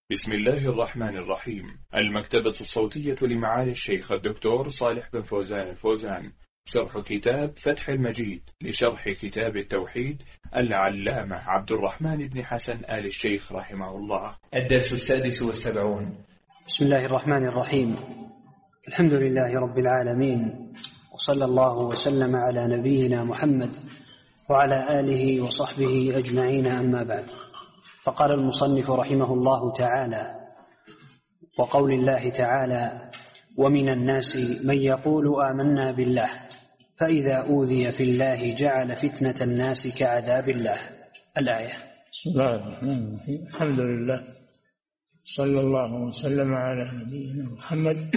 بسم الله الرحمن الرحيم. المكتبة الصوتية لمعالي الشيخ الدكتور صالح بن فوزان الفوزان، شرح كتاب فتح المجيد لشرح كتاب التوحيد العلامة عبد الرحمن بن حسن آل الشيخ رحمه الله. الدرس 76. بسم الله الرحمن الرحيم. الحمد لله رب العالمين، وصلى الله وسلم على نبينا محمد وعلى آله وصحبه أجمعين، أما بعد. فقال المصنف رحمه الله تعالى: وقول الله تعالى: ومن الناس من يقول آمنا بالله فإذا أوذي في الله جعل فتنة الناس كعذاب الله. الآية. بسم الله الرحمن الرحيم. الحمد لله، صلى الله وسلم على نبينا محمد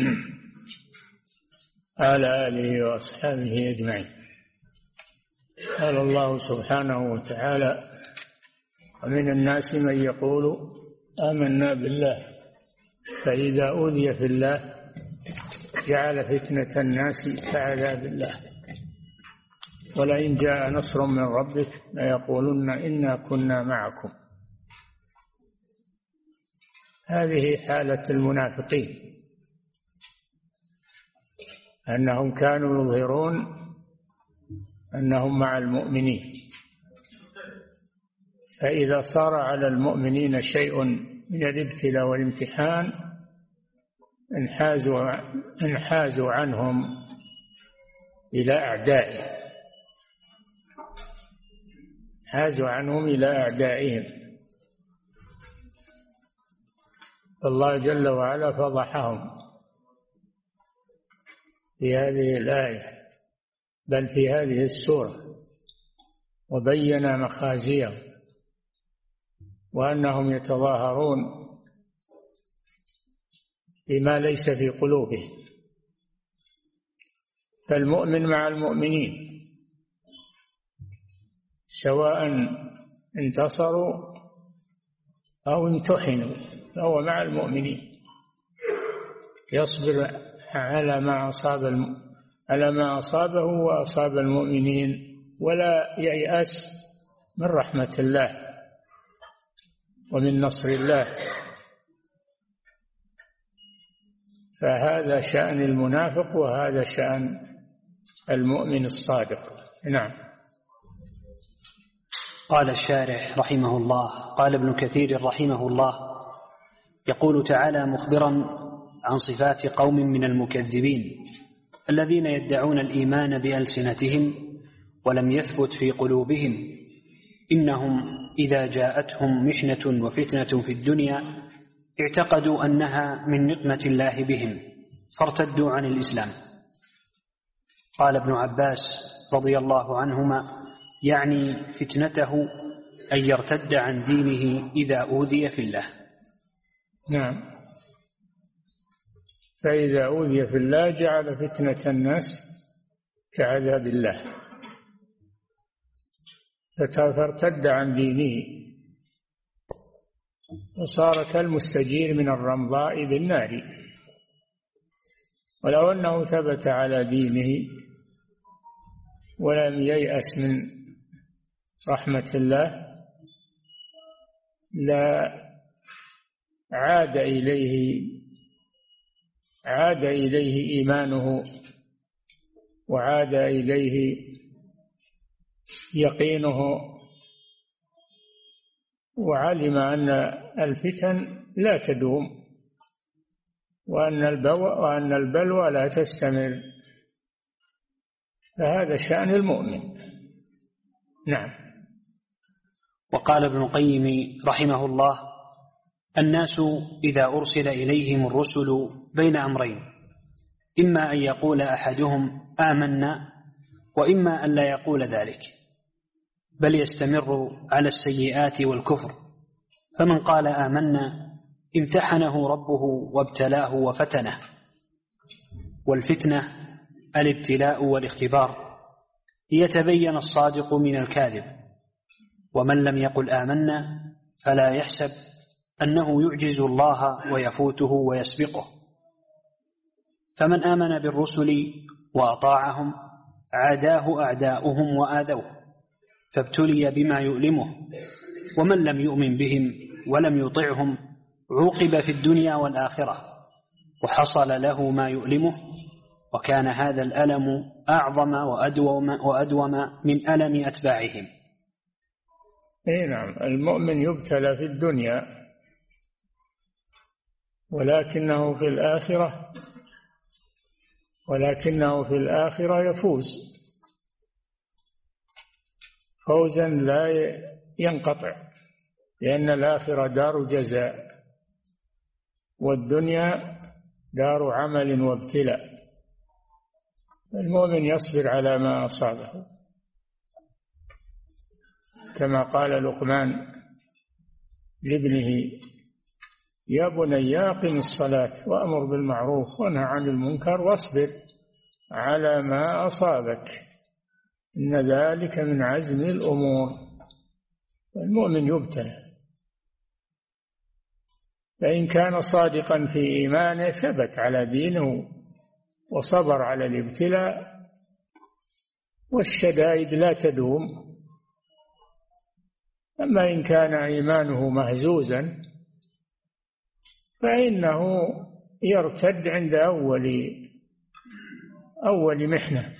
على آله وأصحابه أجمعين. قال الله سبحانه وتعالى: ومن الناس من يقول آمنا بالله فإذا أوذي في الله جعل فتنة الناس كعذاب الله ولئن جاء نصر من ربك ليقولن إنا كنا معكم. هذه حالة المنافقين، أنهم كانوا يظهرون أنهم مع المؤمنين، فإذا صار على المؤمنين شيء من الابتلاء والامتحان انحازوا عنهم إلى أعدائهم، حازوا عنهم إلى أعدائهم. الله جل وعلا فضحهم في هذه الآية، بل في هذه السورة، وبين مخازيهم وأنهم يتظاهرون بما ليس في قلوبهم. فالمؤمن مع المؤمنين سواء انتصروا أو امتحنوا، فهو مع المؤمنين، يصبر على ما أصابه وأصاب المؤمنين، ولا ييأس من رحمة الله ومن نصر الله. فهذا شأن المنافق وهذا شأن المؤمن الصادق. نعم. قال الشارح رحمه الله: قال ابن كثير رحمه الله: يقول تعالى مخبرا عن صفات قوم من المكذبين الذين يدعون الإيمان بألسنتهم ولم يثبت في قلوبهم، إنهم إذا جاءتهم محنة وفتنة في الدنيا اعتقدوا أنها من نقمة الله بهم فارتدوا عن الإسلام. قال ابن عباس رضي الله عنهما: يعني فتنته أن يرتد عن دينه إذا أوذي في الله. نعم. فإذا أوذي في الله جعل فتنة الناس كعذاب الله، فارتد عن دينه وصار كالمستجير من الرمضاء بالنار. ولو أنه ثبت على دينه ولم ييأس من رحمة الله لا عاد إليه إيمانه، وعاد إليه يقينه، وعلم أن الفتن لا تدوم، وأن البلوى لا تستمر. فهذا شأن المؤمن. نعم. وقال ابن القيم رحمه الله: الناس إذا أرسل إليهم الرسل بين أمرين، إما أن يقول أحدهم آمنا، وإما أن لا يقول ذلك، بل يستمر على السيئات والكفر. فمن قال آمنا امتحنه ربه وابتلاه وفتنه. والفتنة الابتلاء والاختبار ليتبين الصادق من الكاذب. ومن لم يقل آمنا فلا يحسب أنه يعجز الله ويفوته ويسبقه. فمن آمن بالرسل وأطاعهم عاداه أعداؤهم وآذوه، فابتلي بما يؤلمه. ومن لم يؤمن بهم ولم يطعهم عوقب في الدنيا والآخرة وحصل له ما يؤلمه، وكان هذا الألم أعظم وأدوم من ألم أتباعهم. نعم، المؤمن يبتلى في الدنيا ولكنه في الآخرة يفوز فوزا لا ينقطع، لأن الآخرة دار جزاء والدنيا دار عمل وابتلاء. المؤمن يصبر على ما أصابه، كما قال لقمان لابنه: يا بني أقم الصلاة وأمر بالمعروف وانهى عن المنكر واصبر على ما أصابك إن ذلك من عزم الأمور. المؤمن يبتلى، فإن كان صادقا في إيمانه ثبت على دينه وصبر على الابتلاء، والشدائد لا تدوم. أما إن كان إيمانه مهزوزا فإنه يرتد عند أول محنة،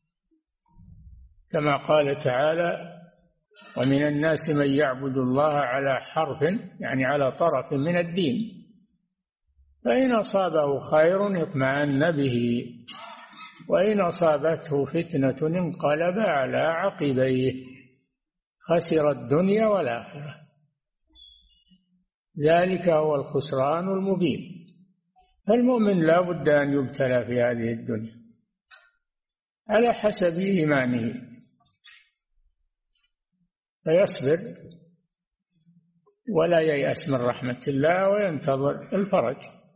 كما قال تعالى: ومن الناس من يعبد الله على حرف، يعني على طرف من الدين، فإن أصابه خير اطمأن به وإن أصابته فتنة انقلب على عقبيه خسر الدنيا والآخرة. ذلك هو الخسران المبين. فالمؤمن لا بد أن يبتلى في هذه الدنيا على حسب إيمانه، فيصبر ولا ييأس من رحمة الله وينتظر الفرج.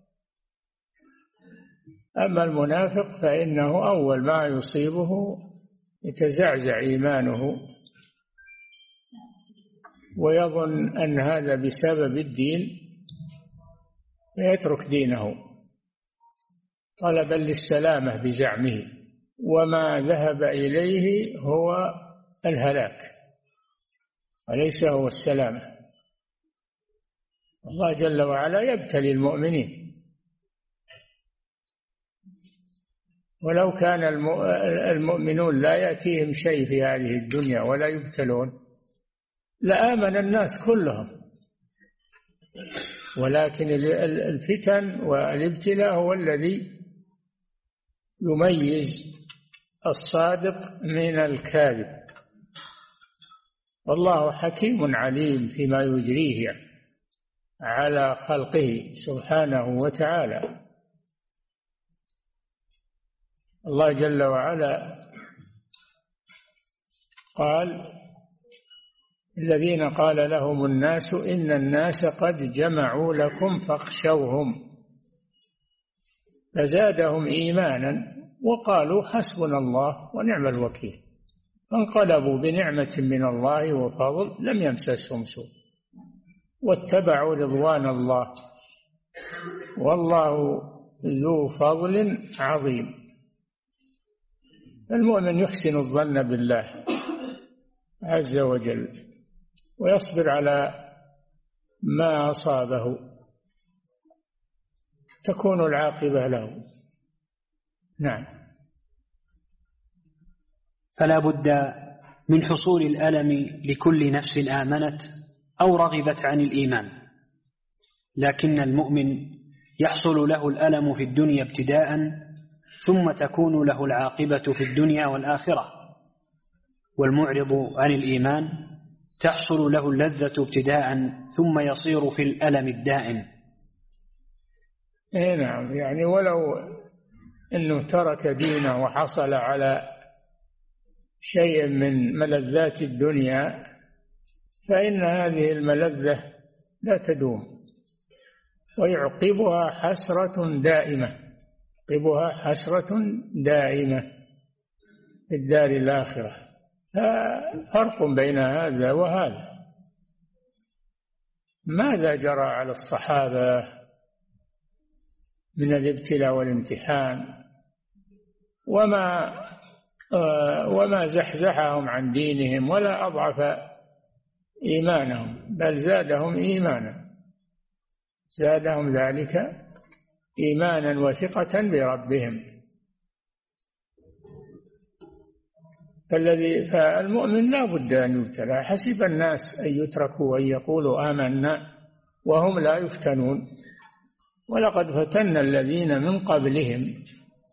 أما المنافق فإنه أول ما يصيبه يتزعزع إيمانه ويظن أن هذا بسبب الدين فيترك دينه طلبا للسلامة بزعمه، وما ذهب إليه هو الهلاك وليس هو السلامة. الله جل وعلا يبتلي المؤمنين، ولو كان المؤمنون لا يأتيهم شيء في هذه الدنيا ولا يبتلون لآمن الناس كلهم، ولكن الفتن والابتلاء هو الذي يميز الصادق من الكاذب. والله حكيم عليم فيما يجريه على خلقه سبحانه وتعالى. الله جل وعلا قال: الذين قال لهم الناس إن الناس قد جمعوا لكم فاخشوهم فزادهم إيمانا وقالوا حسبنا الله ونعم الوكيل، فانقلبوا بنعمة من الله وفضل لم يمسسهم سوء واتبعوا رضوان الله والله ذو فضل عظيم. المؤمن يحسن الظن بالله عز وجل ويصبر على ما أصابه تكون العاقبة له. نعم. فلا بد من حصول الألم لكل نفس آمنت أو رغبت عن الإيمان، لكن المؤمن يحصل له الألم في الدنيا ابتداء، ثم تكون له العاقبة في الدنيا والآخرة. والمعرض عن الإيمان تحصل له اللذة ابتداء ثم يصير في الألم الدائم. نعم، يعني ولو أنه ترك دينه وحصل على شيء من ملذات الدنيا فإن هذه الملذة لا تدوم ويعقبها حسرة دائمة في الدار الآخرة. فرق بين هذا وهذا. ماذا جرى على الصحابة من الابتلاء والامتحان وما زحزحهم عن دينهم ولا أضعف إيمانهم، بل زادهم إيمانا. زادهم ذلك إيمانا وثقة بربهم. فالمؤمن لا بد أن يبتلى. حسب الناس أن يتركوا أن يقولوا آمنا وهم لا يفتنون، ولقد فتنا الذين من قبلهم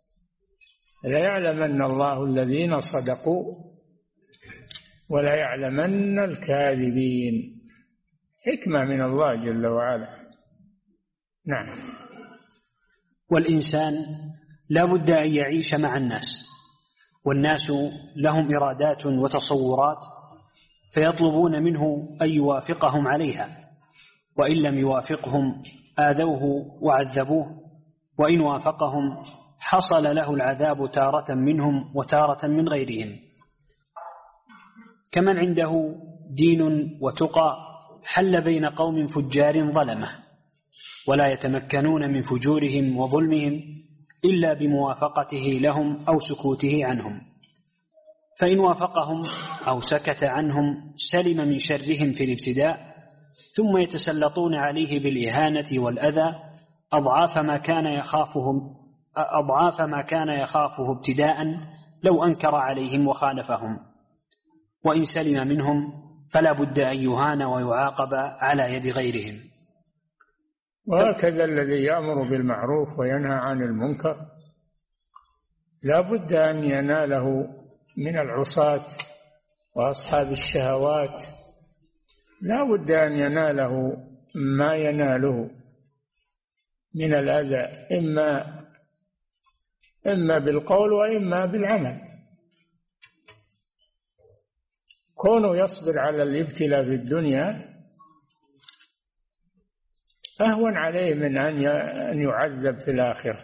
ليعلمن الله الذين صدقوا ولا يعلمن الكاذبين. حكمة من الله جل وعلا. نعم. والإنسان لا بد أن يعيش مع الناس، والناس لهم إرادات وتصورات، فيطلبون منه أن يوافقهم عليها، وإن لم يوافقهم آذوه وعذبوه، وإن وافقهم حصل له العذاب تارة منهم وتارة من غيرهم. كمن عنده دين وتقى حل بين قوم فجار ظلمه، ولا يتمكنون من فجورهم وظلمهم إلا بموافقته لهم أو سكوته عنهم، فإن وافقهم أو سكت عنهم سلم من شرهم في الابتداء، ثم يتسلطون عليه بالإهانة والأذى أضعاف ما كان يخافه ابتداء لو أنكر عليهم وخالفهم. وإن سلم منهم فلا بد أن يهان ويعاقب على يد غيرهم. وهكذا الذي يأمر بالمعروف وينهى عن المنكر لا بد أن يناله من العصاة وأصحاب الشهوات، لا بد أن يناله ما يناله من الأذى، إما بالقول وإما بالعمل. كونه يصبر على الابتلاء في الدنيا أهون عليه من أن يعذب في الآخرة،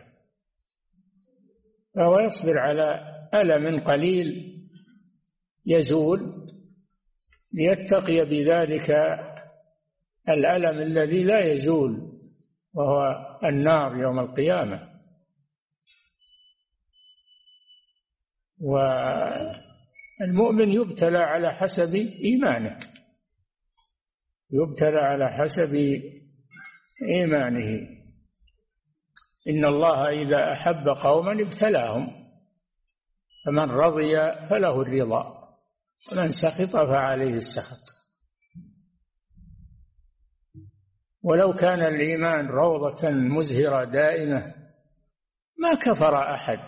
فهو يصبر على ألم قليل يزول ليتقي بذلك الألم الذي لا يزول، وهو النار يوم القيامة. والمؤمن يبتلى على حسب إيمانه، يبتلى على حسب إيمانه. إن الله إذا أحب قوما ابتلاهم، فمن رضي فله الرضا ومن سخط فعليه السخط. ولو كان الإيمان روضة مزهرة دائمة ما كفر أحد،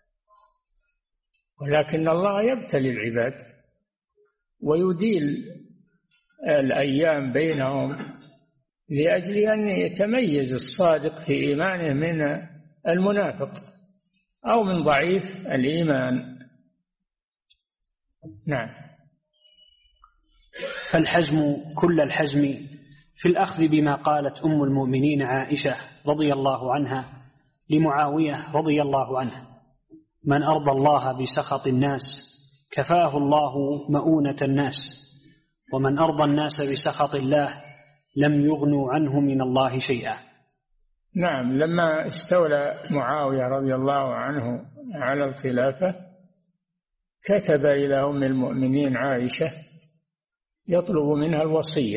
ولكن الله يبتلي العباد ويديل الأيام بينهم لأجل أن يتميز الصادق في إيمانه من المنافق أو من ضعيف الإيمان. نعم. فالحزم كل الحزم في الأخذ بما قالت أم المؤمنين عائشة رضي الله عنها لمعاوية رضي الله عنه: من أرضى الله بسخط الناس كفاه الله مؤونة الناس، ومن أرضى الناس بسخط الله لم يغنوا عنه من الله شيئا. نعم. لما استولى معاوية رضي الله عنه على الخلافة كتب إلى أم المؤمنين عائشة يطلب منها الوصية،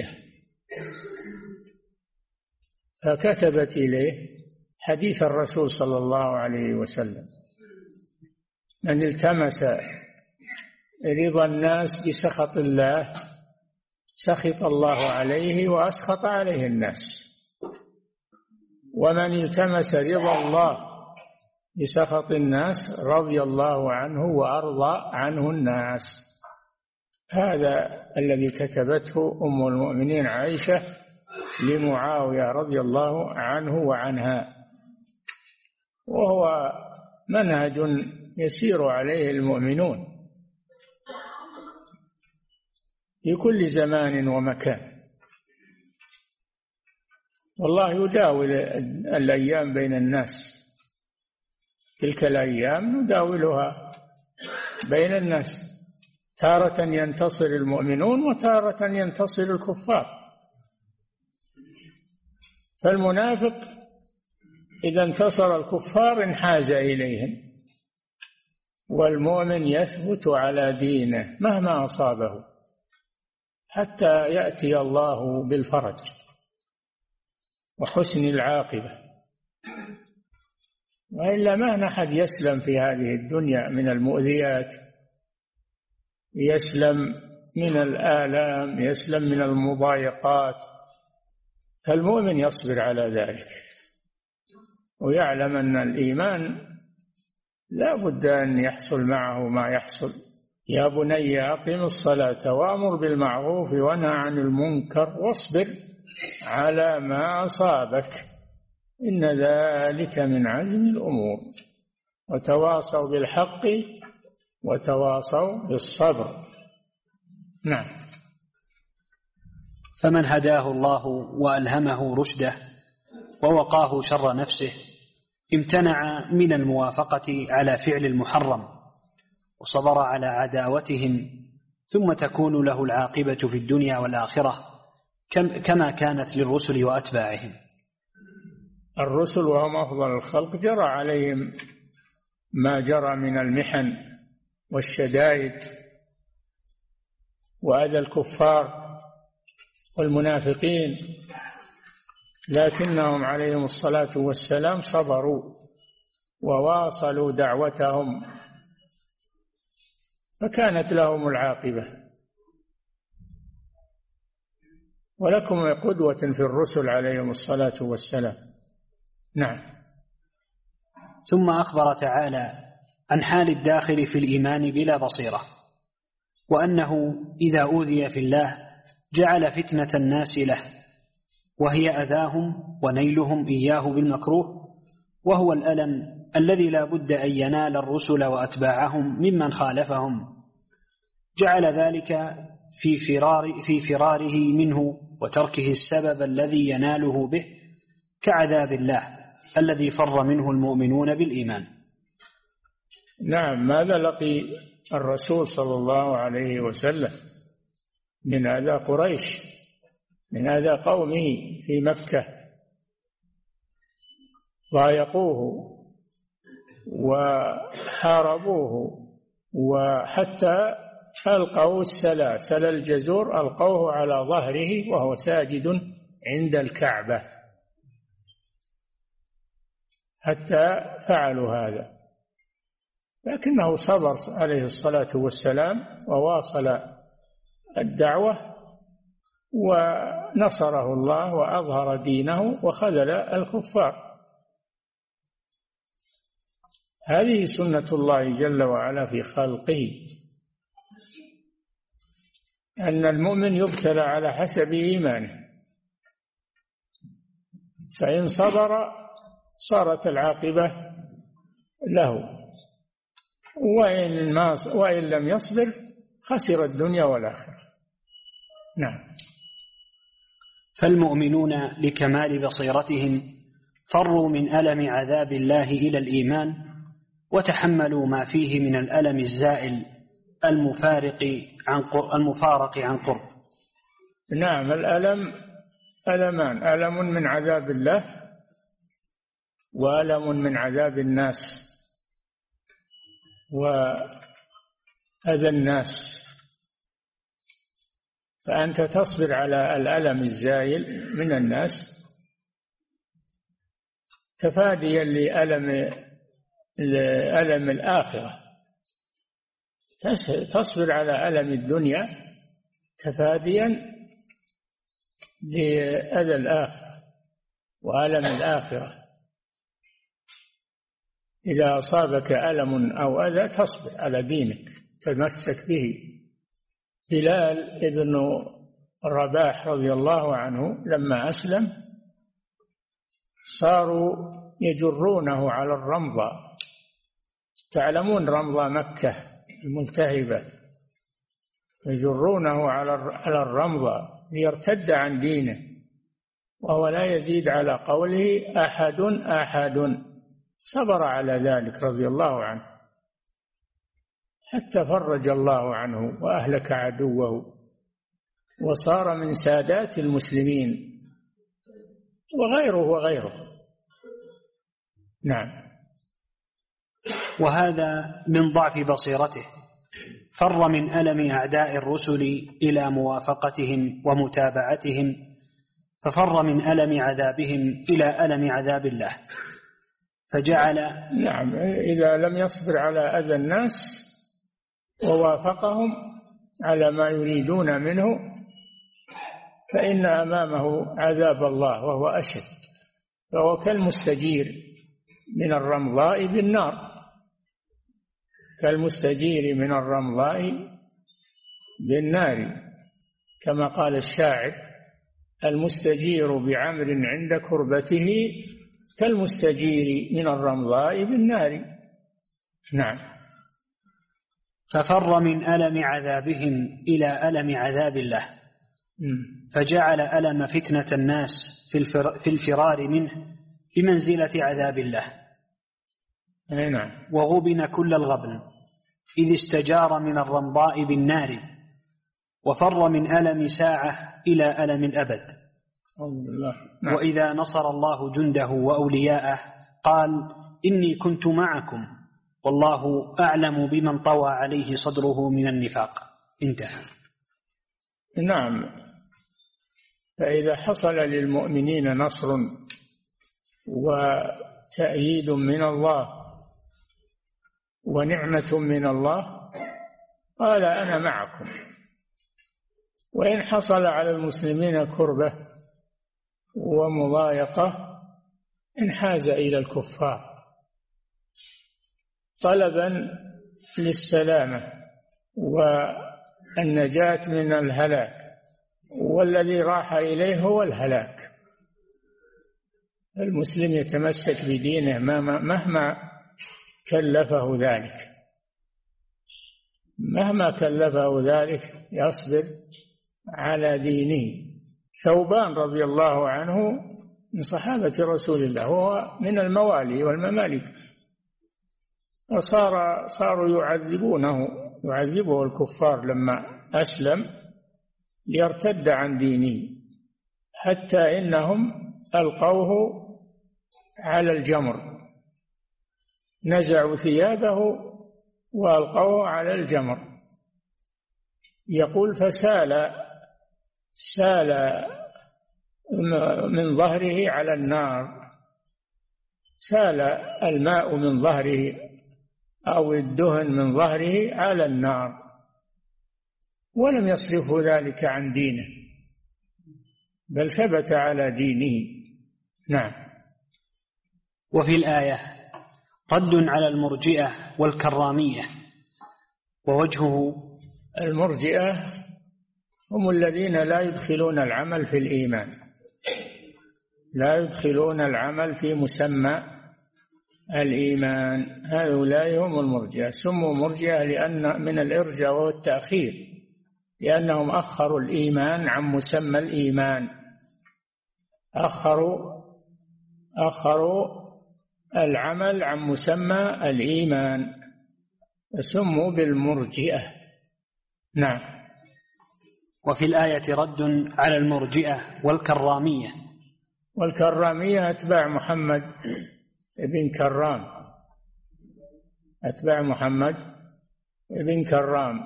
فكتبت إليه حديث الرسول صلى الله عليه وسلم: من التمس رضا الناس بسخط الله سخط الله عليه وأسخط عليه الناس، ومن التمس رضا الله بسخط الناس رضي الله عنه وأرضى عنه الناس. هذا الذي كتبته أم المؤمنين عائشة لمعاوية رضي الله عنه وعنها، وهو منهج يسير عليه المؤمنون في كل زمان ومكان. والله يداول الأيام بين الناس، تلك الأيام نداولها بين الناس، تارة ينتصر المؤمنون وتارة ينتصر الكفار. فالمنافق إذا انتصر الكفار انحاز إليهم، والمؤمن يثبت على دينه مهما أصابه حتى يأتي الله بالفرج. وحسن العاقبة. وإلا ما أحد يسلم في هذه الدنيا من المؤذيات، يسلم من الآلام، يسلم من المضايقات. فالمؤمن يصبر على ذلك ويعلم أن الإيمان لا بد أن يحصل معه ما يحصل. يا بني أقم الصلاة وأمر بالمعروف وانهى عن المنكر واصبر على ما أصابك إن ذلك من عزم الأمور وتواصوا بالحق وتواصوا بالصبر. نعم. فمن هداه الله وألهمه رشده ووقاه شر نفسه امتنع من الموافقة على فعل المحرم وصبر على عداوتهم، ثم تكون له العاقبة في الدنيا والآخرة كما كانت للرسل وأتباعهم. الرسل وهم أفضل الخلق جرى عليهم ما جرى من المحن والشدائد وأذى الكفار والمنافقين، لكنهم عليهم الصلاة والسلام صبروا وواصلوا دعوتهم فكانت لهم العاقبة. ولكم قدوة في الرسل عليهم الصلاة والسلام. نعم. ثم أخبر تعالى عن حال الداخل في الإيمان بلا بصيرة، وأنه إذا أوذي في الله جعل فتنة الناس له، وهي أذاهم ونيلهم إياه بالمكروه، وهو الألم الذي لا بد أن ينال الرسل وأتباعهم ممن خالفهم، جعل ذلك في فراره منه وتركه السبب الذي يناله به، كعذاب الله الذي فر منه المؤمنون بالإيمان. نعم. ماذا لقي الرسول صلى الله عليه وسلم من أذى قريش، من أذى قومه في مكة، ضايقوه وحاربوه، وحتى ألقوا سل الجزور ألقوه على ظهره وهو ساجد عند الكعبة، حتى فعلوا هذا، لكنه صبر عليه الصلاة والسلام وواصل الدعوة ونصره الله وأظهر دينه وخذل الكفار. هذه سنة الله جل وعلا في خلقه، أن المؤمن يبتلى على حسب إيمانه، فإن صبر صارت العاقبة له، وإن لم يصبر خسر الدنيا والآخرة. نعم. فالمؤمنون لكمال بصيرتهم فروا من ألم عذاب الله إلى الإيمان، وتحملوا ما فيه من الألم الزائل المفارق عن قرب. نعم. الألم ألمان: ألم من عذاب الله وألم من عذاب الناس وأذى الناس. فأنت تصبر على الألم الزائل من الناس تفاديا لألم الآخرة، تصبر على ألم الدنيا تفاديا لأذى الآخرة وألم الآخرة. إذا أصابك ألم أو أذى تصبر على دينك، تمسك به. بلال ابن رباح رضي الله عنه لما أسلم صاروا يجرونه على الرمضة. تعلمون رمضة مكة الملتهبة، يجرونه على الرمضة ليرتد عن دينه، وهو لا يزيد على قوله أحد أحد. صبر على ذلك رضي الله عنه حتى فرج الله عنه وأهلك عدوه، وصار من سادات المسلمين، وغيره. نعم. وهذا من ضعف بصيرته، فر من ألم أعداء الرسل إلى موافقتهم ومتابعتهم، ففر من ألم عذابهم إلى ألم عذاب الله فجعل. نعم، إذا لم يصبر على أذى الناس ووافقهم على ما يريدون منه فإن أمامه عذاب الله وهو أشد، فهو كالمستجير من الرمضاء بالنار، كالمستجير من الرمضاء بالنار، كما قال الشاعر: المستجير بعمر عند كربته كالمستجير من الرمضاء بالنار. نعم. ففر من ألم عذابهم إلى ألم عذاب الله فجعل ألم فتنة الناس في الفرار منه بمنزلة عذاب الله. نعم. وغبن كل الغبن إذ استجار من الرمضاء بالنار وفر من ألم ساعة إلى ألم الأبد. نعم. وإذا نصر الله جنده وأولياءه قال: إني كنت معكم والله أعلم بمن طوى عليه صدره من النفاق. انتهى. نعم. فإذا حصل للمؤمنين نصر وتأييد من الله ونعمة من الله قال: أنا معكم. وإن حصل على المسلمين كربة ومضايقة انحاز إلى الكفار طلبا للسلامة والنجاة من الهلاك، والذي راح إليه هو الهلاك. المسلم يتمسك بدينه مهما كلفه ذلك، مهما كلفه ذلك يصبر على دينه. ثوبان رضي الله عنه من صحابة رسول الله، وهو من الموالي والممالك، صاروا يعذبه الكفار لما أسلم ليرتد عن دينه، حتى إنهم ألقوه على الجمر، نزعوا ثيابه وألقوه على الجمر. يقول: سال من ظهره على النار، سال الماء من ظهره أو الدهن من ظهره على النار، ولم يصرفه ذلك عن دينه بل ثبت على دينه. نعم. وفي الآية رد على المرجئة والكرامية، ووجهه: المرجئة هم الذين لا يدخلون العمل في الإيمان، لا يدخلون العمل في مسمى الإيمان، هؤلاء هم المرجئة. سموا مرجئة لأن من الإرجاء والتأخير، لأنهم أخروا الإيمان عن مسمى الإيمان، أخروا العمل عن مسمى الإيمان، سموا بالمرجئة. نعم. وفي الآية رد على المرجئة والكرامية. والكرامية أتباع محمد بن كرام، أتباع محمد بن كرام،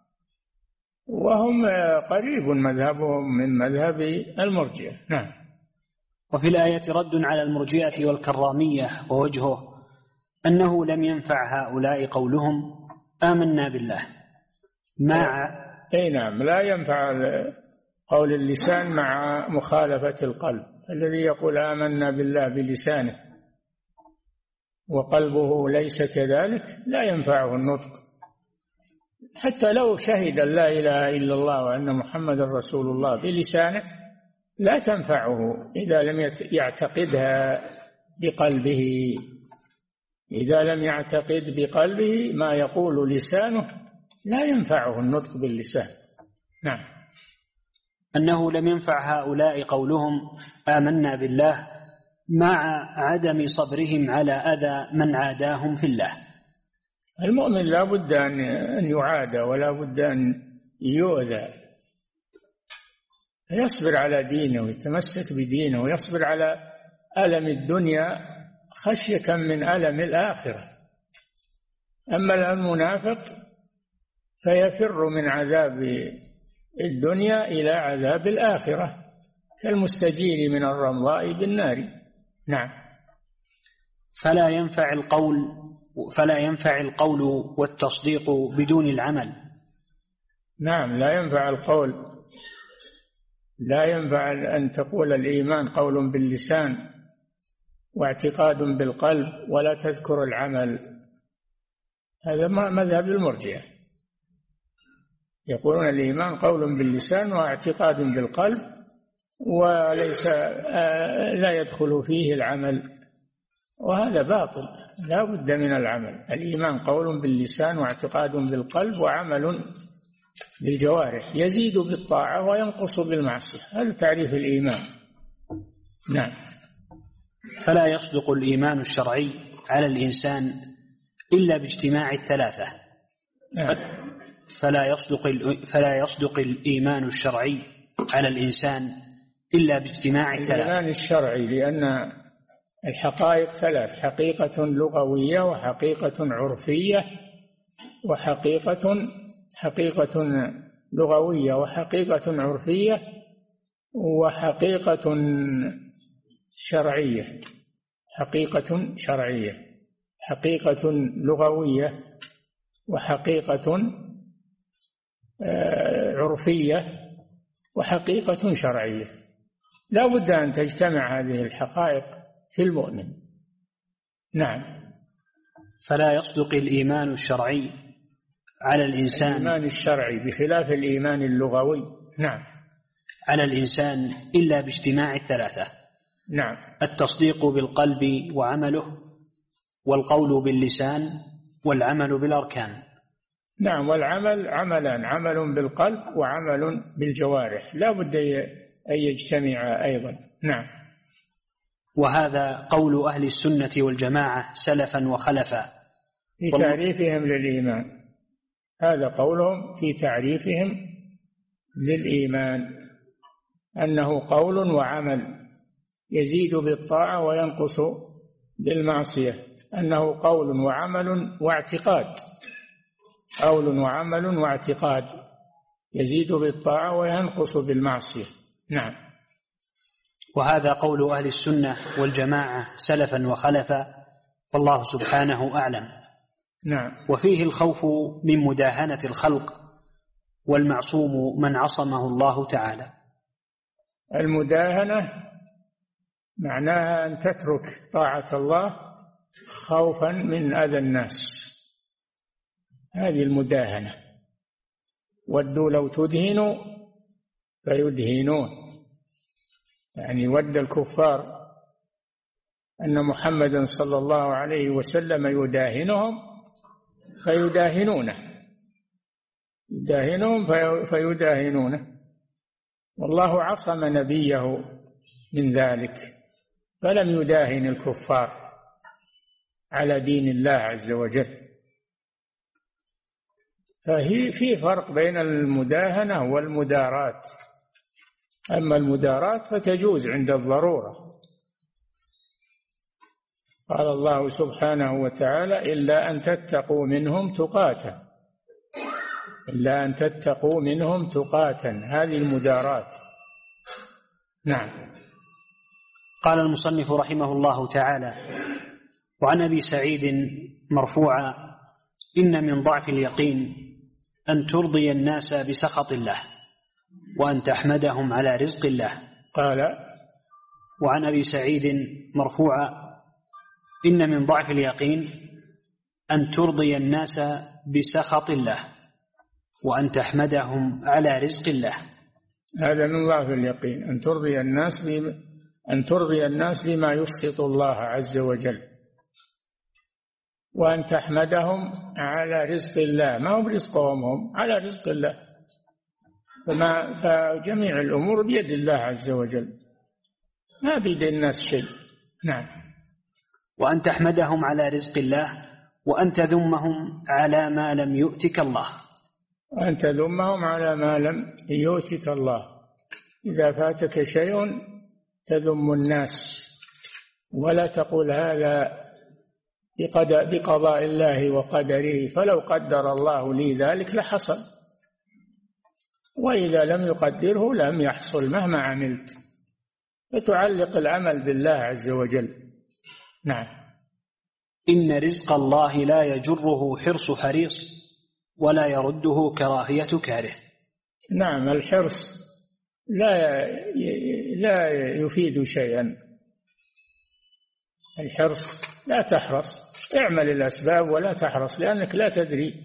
وهم قريب مذهبهم من مذهب المرجئة. نعم. وفي الآية رد على المرجئة والكرامية، ووجهه أنه لم ينفع هؤلاء قولهم آمنا بالله نعم، لا ينفع قول اللسان مع مخالفة القلب. الذي يقول آمنا بالله بلسانه وقلبه ليس كذلك لا ينفعه النطق، حتى لو شهد لا إله إلا الله وأن محمد رسول الله بلسانه لا تنفعه إذا لم يعتقدها بقلبه. إذا لم يعتقد بقلبه ما يقول لسانه لا ينفعه النطق باللسان. نعم. أنه لم ينفع هؤلاء قولهم آمنا بالله مع عدم صبرهم على أذى من عاداهم في الله. المؤمن لا بد أن يعادى ولا بد أن يؤذى، يصبر على دينه ويتمسك بدينه ويصبر على ألم الدنيا خشية من ألم الآخرة. أما المنافق فيفر من عذاب الدنيا إلى عذاب الآخرة، كالمستجير من الرمضاء بالنار. نعم. فلا ينفع القول والتصديق بدون العمل. نعم، لا ينفع القول، لا ينفع أن تقول الإيمان قول باللسان واعتقاد بالقلب ولا تذكر العمل. هذا مذهب المرجئة، يقولون الإيمان قول باللسان واعتقاد بالقلب وليس لا يدخل فيه العمل، وهذا باطل، لا بد من العمل. الإيمان قول باللسان واعتقاد بالقلب وعمل بالجوارح، يزيد بالطاعة وينقص بالمعصية، هذا تعريف الإيمان. نعم. فلا يصدق الإيمان الشرعي على الإنسان إلا باجتماع الثلاثة. نعم. فلا يصدق الإيمان الشرعي على الإنسان إلا باجتماع الثلاثة. الإيمان الشرعي لأن الحقائق ثلاث: حقيقة لغوية، وحقيقة عرفية، حقيقة لغوية، وحقيقة عرفية، وحقيقة شرعية. حقيقة شرعية، حقيقة لغوية، وحقيقة عرفية، وحقيقة شرعية. لا بد أن تجتمع هذه الحقائق في المؤمن. نعم. فلا يصدق الإيمان الشرعي على الإنسان، الإيمان الشرعي بخلاف الإيمان اللغوي، نعم، على الإنسان إلا باجتماع الثلاثة. نعم. التصديق بالقلب وعمله، والقول باللسان، والعمل بالأركان. نعم. والعمل عملان: عمل بالقلب وعمل بالجوارح، لا بد أن يجتمع أيضا. نعم. وهذا قول أهل السنة والجماعة سلفا وخلفا في تعريفهم للإيمان، هذا قولهم في تعريفهم للإيمان، أنه قول وعمل يزيد بالطاعة وينقص بالمعصية، أنه قول وعمل واعتقاد، قول وعمل واعتقاد يزيد بالطاعة وينقص بالمعصية. نعم. وهذا قول أهل السنة والجماعة سلفا وخلفا، والله سبحانه أعلم. نعم. وفيه الخوف من مداهنة الخلق، والمعصوم من عصمه الله تعالى. المداهنة معناها أن تترك طاعة الله خوفا من أذى الناس، هذه المداهنة. ودوا لو تدهنوا فيدهنون، يعني ود الكفار أن محمدا صلى الله عليه وسلم يداهنهم فيداهنونه، يداهنهم فيداهنونه، والله عصم نبيه من ذلك، فلم يداهن الكفار على دين الله عز وجل. في فرق بين المداهنة والمداراة. أما المداراة فتجوز عند الضرورة، قال الله سبحانه وتعالى: إلا أن تتقوا منهم تقاتا، إلا أن تتقوا منهم تقاتا، هذه المداراة. نعم. قال المصنف رحمه الله تعالى: وعن أبي سعيد مرفوعا: إن من ضعف اليقين أن ترضي الناس بسخط الله، وأن تحمدهم على رزق الله. قال. وعن أبي سعيد مرفوعا: إن من ضعف اليقين أن ترضي الناس بسخط الله، وأن تحمدهم على رزق الله. هذا من ضعف اليقين، أن ترضي الناس بما يسخط الله عز وجل، وأن تحمدهم على رزق الله، ما هو برزقهم هم، على رزق الله، فجميع الأمور بيد الله عز وجل، ما بيد الناس شيء. نعم. وأن تحمدهم على رزق الله، وأن تذمهم على ما لم يؤتك الله. وأن تذمهم على ما لم يؤتك الله، إذا فاتك شيء تذم الناس، ولا تقول هذا بقضاء الله وقدره، فلو قدر الله لي ذلك لحصل، وإذا لم يقدره لم يحصل مهما عملت. فتعلق الأمل بالله عز وجل. نعم. إن رزق الله لا يجره حرص حريص ولا يرده كراهية كاره. نعم، الحرص لا يفيد شيئا. الحرص لا تحرص، اعمل الأسباب ولا تحرص، لأنك لا تدري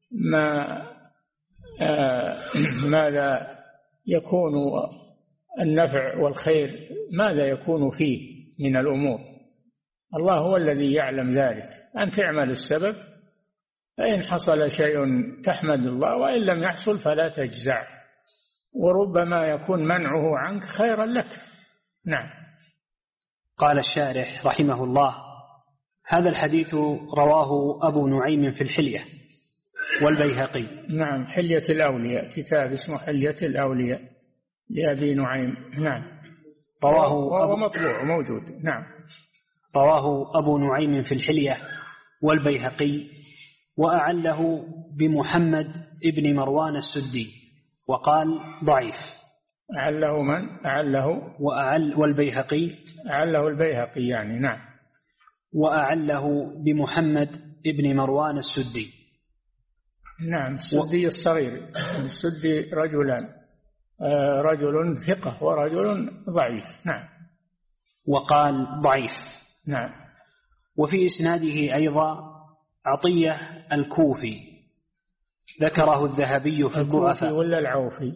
ماذا يكون النفع والخير، ماذا يكون فيه من الأمور. الله هو الذي يعلم ذلك. أنت اعمل السبب، فإن حصل شيء تحمد الله، وإن لم يحصل فلا تجزع، وربما يكون منعه عنك خيرا لك. نعم. قال الشارح رحمه الله: هذا الحديث رواه أبو نعيم في الحلية والبيهقي. نعم، حلية الأولياء، كتاب اسمه حلية الأولياء لأبي نعيم. نعم. وهو مطبوع موجود. نعم. رواه أبو نعيم في الحلية والبيهقي، وأعله بمحمد ابن مروان السدي وقال ضعيف. أعله من؟ أعله والبيهقي أعله البيهقي يعني. نعم. وأعله بمحمد ابن مروان السدي. نعم. السدي الصغير. السدي رجلان، رجل ثقة ورجل ضعيف. نعم. وقال ضعيف. نعم. وفي إسناده أيضا عطية الكوفي ذكره الذهبي في الضعفاء. ولا العوفي؟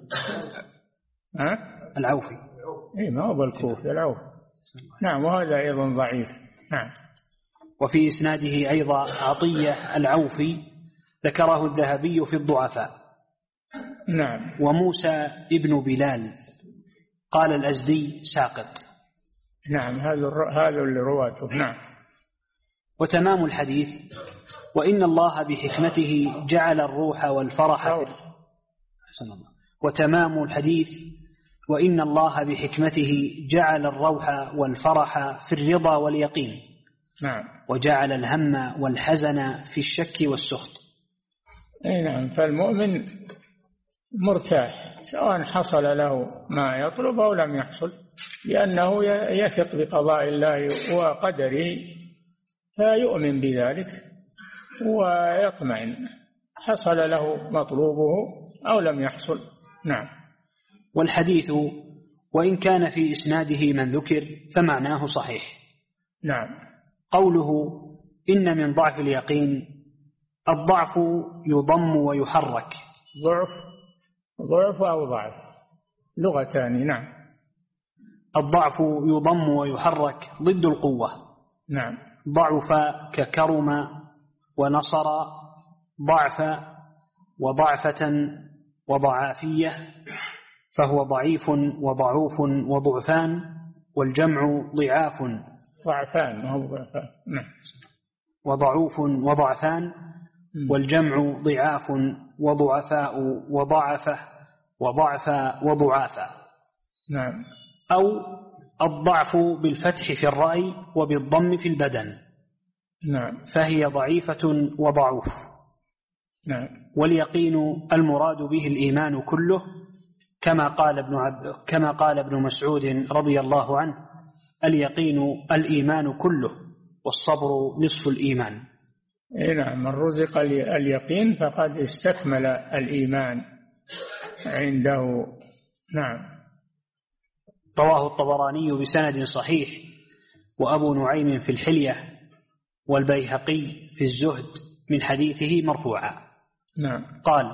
العوفي. ما هو بالكوفي، العوفي. نعم. وهذا أيضا ضعيف. نعم. وفي إسناده أيضا عطية العوفي ذكره الذهبي في الضعفاء. نعم. وموسى ابن بلال قال الأزدي ساقط. نعم. هذا اللي رواته. نعم. وتمام الحديث: وإن الله بحكمته جعل الروح والفرح. وتمام الحديث: وإن الله بحكمته جعل الروح والفرح في الرضا واليقين. نعم. وجعل الهم والحزن في الشك والسخط. نعم. فالمؤمن مرتاح سواء حصل له ما يطلب أو لم يحصل، لأنه يثق بقضاء الله وقدره، فيؤمن بذلك ويطمئن، حصل له مطلوبه أو لم يحصل. نعم. والحديث وإن كان في إسناده من ذكر فمعناه صحيح. نعم. قوله إن من ضعف اليقين، الضعف يضم ويحرك. ضعف أو ضعف لغتان. نعم. الضعف يضم ويحرك ضد القوة. نعم. ضعف ككرم ونصر، ضعف وضعفة وضعافية، فهو ضعيف وضعوف وضعفان، والجمع ضعاف. ضعفان ما هو ضعفان. نعم. وضعوف وضعفان، والجمع ضعاف وضعفاء وضعفة وضعف وضعافة. نعم. أو الضعف بالفتح في الرأي وبالضم في البدن. نعم. فهي ضعيفة وضعوف. نعم. واليقين المراد به الإيمان كله، كما قال ابن مسعود رضي الله عنه: اليقين الإيمان كله، والصبر نصف الإيمان. نعم. من رزق اليقين فقد استكمل الإيمان عنده. نعم. رواه الطبراني بسند صحيح، وأبو نعيم في الحلية، والبيهقي في الزهد من حديثه مرفوعا. نعم. قال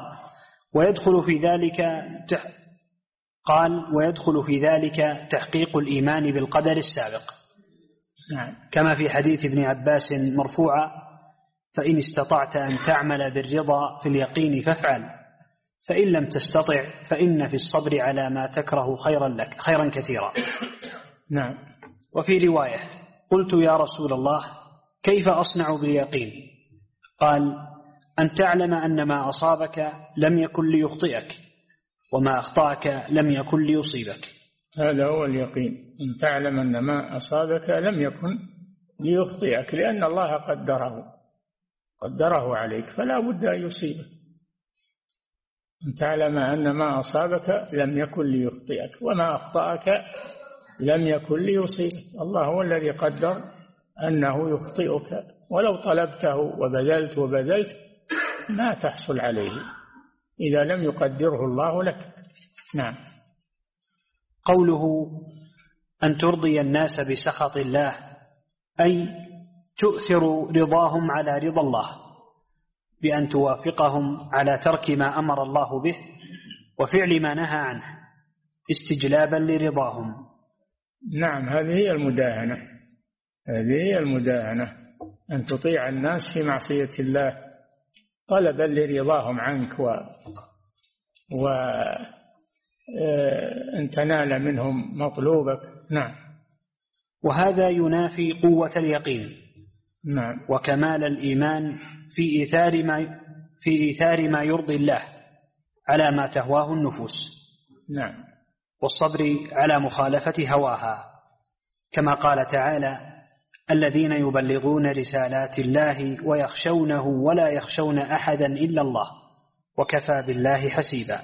ويدخل في ذلك تحقيق الإيمان بالقدر السابق. نعم. كما في حديث ابن عباس مرفوعا: فإن استطعت أن تعمل بالرضا في اليقين فافعل، فإن لم تستطع فإن في الصبر على ما تكره خيرا كثيرا. نعم. وفي رواية: قلت يا رسول الله كيف أصنع باليقين؟ قال: أن تعلم أن ما أصابك لم يكن ليخطئك، وما أخطأك لم يكن ليصيبك. هذا هو اليقين، أن تعلم أن ما أصابك لم يكن ليخطئك، لأن الله قدره عليك فلا بد أن يصيبك. أن تعلم أن ما أصابك لم يكن ليخطئك، وما أخطأك لم يكن ليصيبك. الله هو الذي قدر أنه يخطئك، ولو طلبته وبذلت ما تحصل عليه إذا لم يقدره الله لك. نعم. قوله أن ترضي الناس بسخط الله أي تؤثر رضاهم على رضا الله بأن توافقهم على ترك ما أمر الله به وفعل ما نهى عنه استجلابا لرضاهم. نعم، هذه هي المداهنة، أن تطيع الناس في معصية الله طلبا لرضاهم عنك وأن تنال منهم مطلوبك. نعم. وهذا ينافي قوة اليقين نعم. وكمال الإيمان في إيثار ما يرضي الله على ما تهواه النفوس. نعم. والصبر على مخالفة هواها، كما قال تعالى: الذين يبلغون رسالات الله ويخشونه ولا يخشون أحدا إلا الله وكفى بالله حسيبا.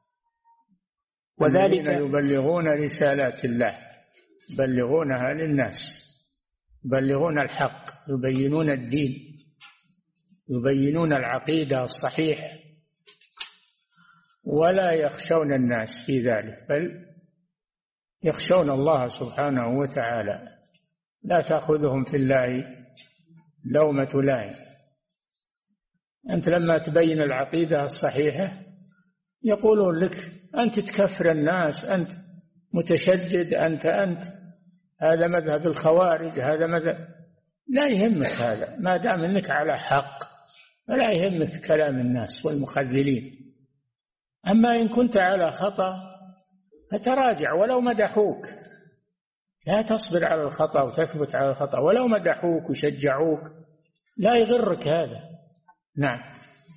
وذلك يبلغون رسالات الله، يبلغونها للناس، يبلغون الحق، يبينون الدين، يبينون العقيدة الصحيحة، ولا يخشون الناس في ذلك، بل يخشون الله سبحانه وتعالى، لا تأخذهم في الله لومة لائم. أنت لما تبين العقيدة الصحيحة يقولون لك أنت تكفر الناس، أنت متشدد، أنت هذا مذهب الخوارج، هذا مذهب. لا يهمك هذا ما دام أنك على حق، ولا يهمك كلام الناس والمخذلين. أما إن كنت على خطأ فتراجع ولو مدحوك، لا تصبر على الخطأ وتثبت على الخطأ ولو مدحوك وشجعوك، لا يغرك هذا. نعم.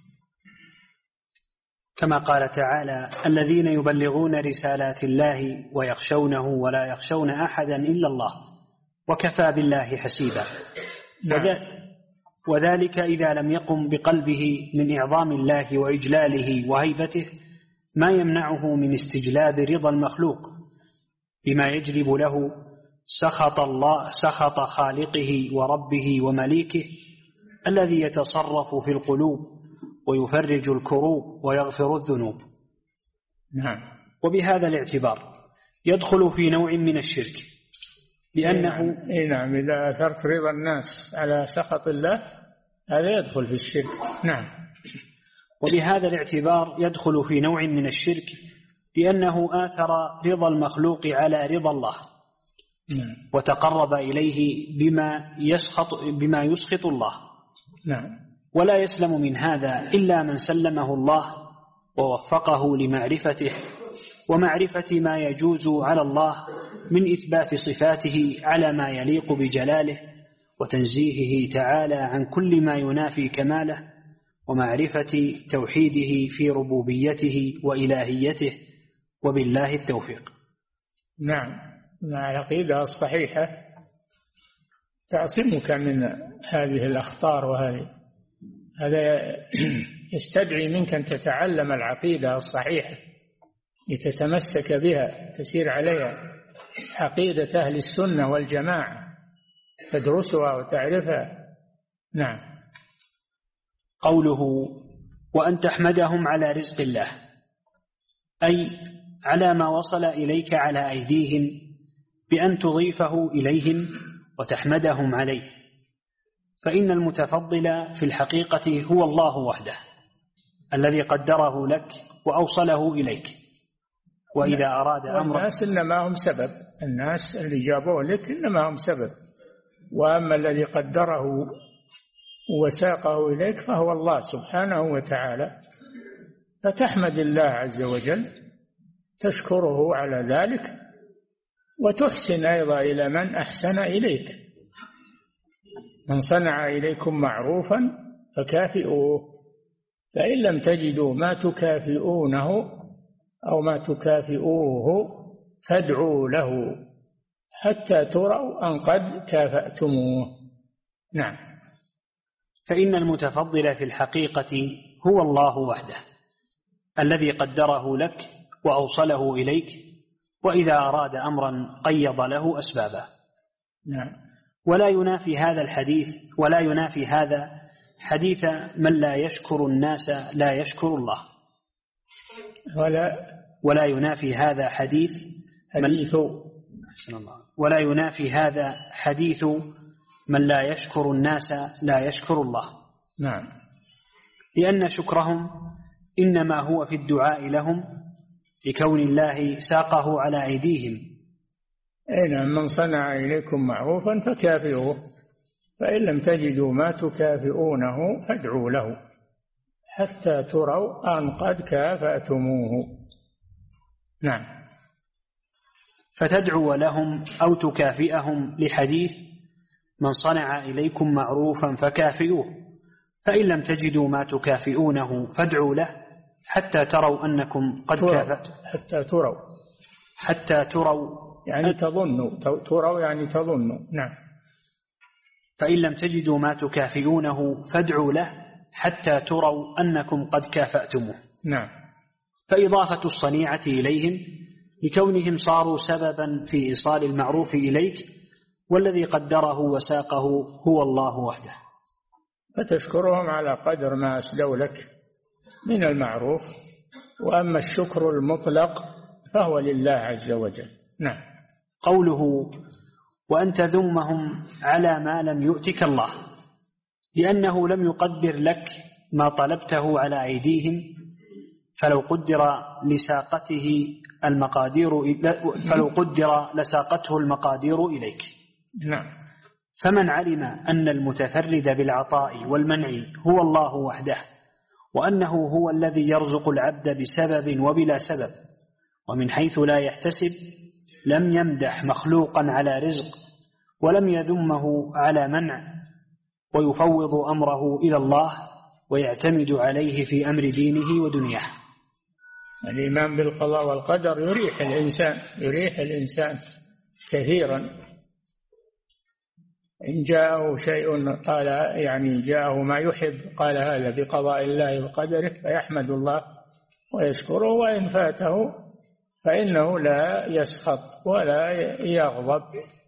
كما قال تعالى: الذين يبلغون رسالات الله ويخشونه ولا يخشون أحدا إلا الله وكفى بالله حسيبا. نعم. وذلك إذا لم يقم بقلبه من إعظام الله وإجلاله وهيبته ما يمنعه من استجلاب رضا المخلوق بما يجلب له سخط خالقه وربه ومليكه الذي يتصرف في القلوب ويفرج الكروب ويغفر الذنوب. نعم. وبهذا الاعتبار يدخل في نوع من الشرك، لأنه نعم إذا أثرت رضا الناس على سخط الله هذا يدخل في الشرك. نعم. وبهذا الاعتبار يدخل في نوع من الشرك لأنه آثر رضا المخلوق على رضا الله. نعم. وتقرب إليه بما يسخط الله. نعم. ولا يسلم من هذا إلا من سلمه الله ووفقه لمعرفته ومعرفة ما يجوز على الله من إثبات صفاته على ما يليق بجلاله وتنزيهه تعالى عن كل ما ينافي كماله ومعرفة توحيده في ربوبيته وإلهيته، وبالله التوفيق. نعم. العقيدة الصحيحة تعصمك من هذه الأخطار، هذا يستدعي منك أن تتعلم العقيدة الصحيحة لتتمسك بها، تسير عليها، عقيدة أهل السنة والجماعة، تدرسها وتعرفها. نعم. قوله وأن تحمدهم على رزق الله أي على ما وصل إليك على أيديهم بأن تضيفه إليهم وتحمدهم عليه، فإن المتفضل في الحقيقة هو الله وحده الذي قدره لك وأوصله إليك. وإذا أراد أمرا، الناس إنما هم سبب، الناس اللي جابوه لك إنما هم سبب، وأما الذي قدره وساقه إليك فهو الله سبحانه وتعالى. فتحمد الله عز وجل، تشكره على ذلك، وتحسن أيضا إلى من أحسن إليك. من صنع إليكم معروفا فكافئوه، فإن لم تجدوا ما تكافئونه أو ما تكافئوه فادعوا له حتى تروا أن قد كافأتموه. نعم. فإن المتفضل في الحقيقة هو الله وحده الذي قدره لك وأوصله إليك، وإذا أراد أمرا قيض له أسبابه. نعم. ولا ينافي هذا حديث من لا يشكر الناس لا يشكر الله. ولا ينافي هذا حديث ولا ينافي هذا حديث من لا يشكر الناس لا يشكر الله. نعم. لأن شكرهم إنما هو في الدعاء لهم لكون الله ساقه على أيديهم. أين من صنع إليكم معروفا فكافئوه، فإن لم تجدوا ما تكافئونه فادعوا له حتى تروا أن قد كافأتموه. نعم. فتدعو لهم أو تكافئهم لحديث من صنع إليكم معروفا فكافئوه، فإن لم تجدوا ما تكافئونه فادعوا له حتى تروا أنكم قد كافأتم. حتى تروا يعني تروا يعني تظنوا. نعم. فإن لم تجدوا ما تكافئونه فادعوا له حتى تروا أنكم قد كافأتموه. نعم. فإضافة الصنيعة إليهم لكونهم صاروا سببا في إيصال المعروف إليك، والذي قدره وساقه هو الله وحده. فتشكرهم على قدر ما أسدوا لك من المعروف، وأما الشكر المطلق فهو لله عز وجل. نعم. قوله وأن تذمهم على ما لم يؤتك الله، لأنه لم يقدر لك ما طلبته على أيديهم، فلو قدر لساقته المقادير إليك. نعم. فمن علم أن المتفرد بالعطاء والمنع هو الله وحده، وأنه هو الذي يرزق العبد بسبب وبلا سبب ومن حيث لا يحتسب، لم يمدح مخلوقا على رزق ولم يذمه على منع، ويفوض أمره إلى الله ويعتمد عليه في أمر دينه ودنياه. الإيمان بالقضاء والقدر يريح الإنسان كثيرا. إن جاءه شيء قال يعني جاءه ما يحب قال هذا بقضاء الله وقدره فيحمد الله ويشكره، وإن فاته فإنه لا يسخط ولا يغضب،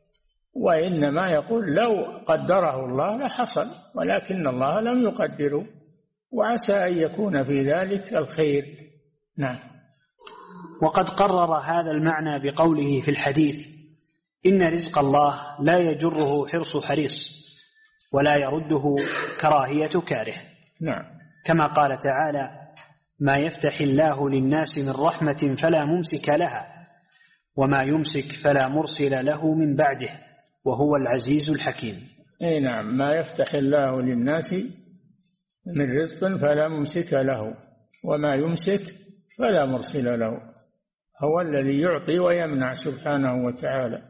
وإنما يقول لو قدره الله لحصل، ولكن الله لم يقدره، وعسى أن يكون في ذلك الخير. نعم. وقد قرر هذا المعنى بقوله في الحديث إن رزق الله لا يجره حرص حريص ولا يرده كراهية كاره. نعم. كما قال تعالى ما يفتح الله للناس من رحمة فلا ممسك لها وما يمسك فلا مرسل له من بعده وهو العزيز الحكيم. أي نعم. ما يفتح الله للناس من رزق فلا ممسك له وما يمسك فلا مرسل له، هو الذي يعطي ويمنع سبحانه وتعالى،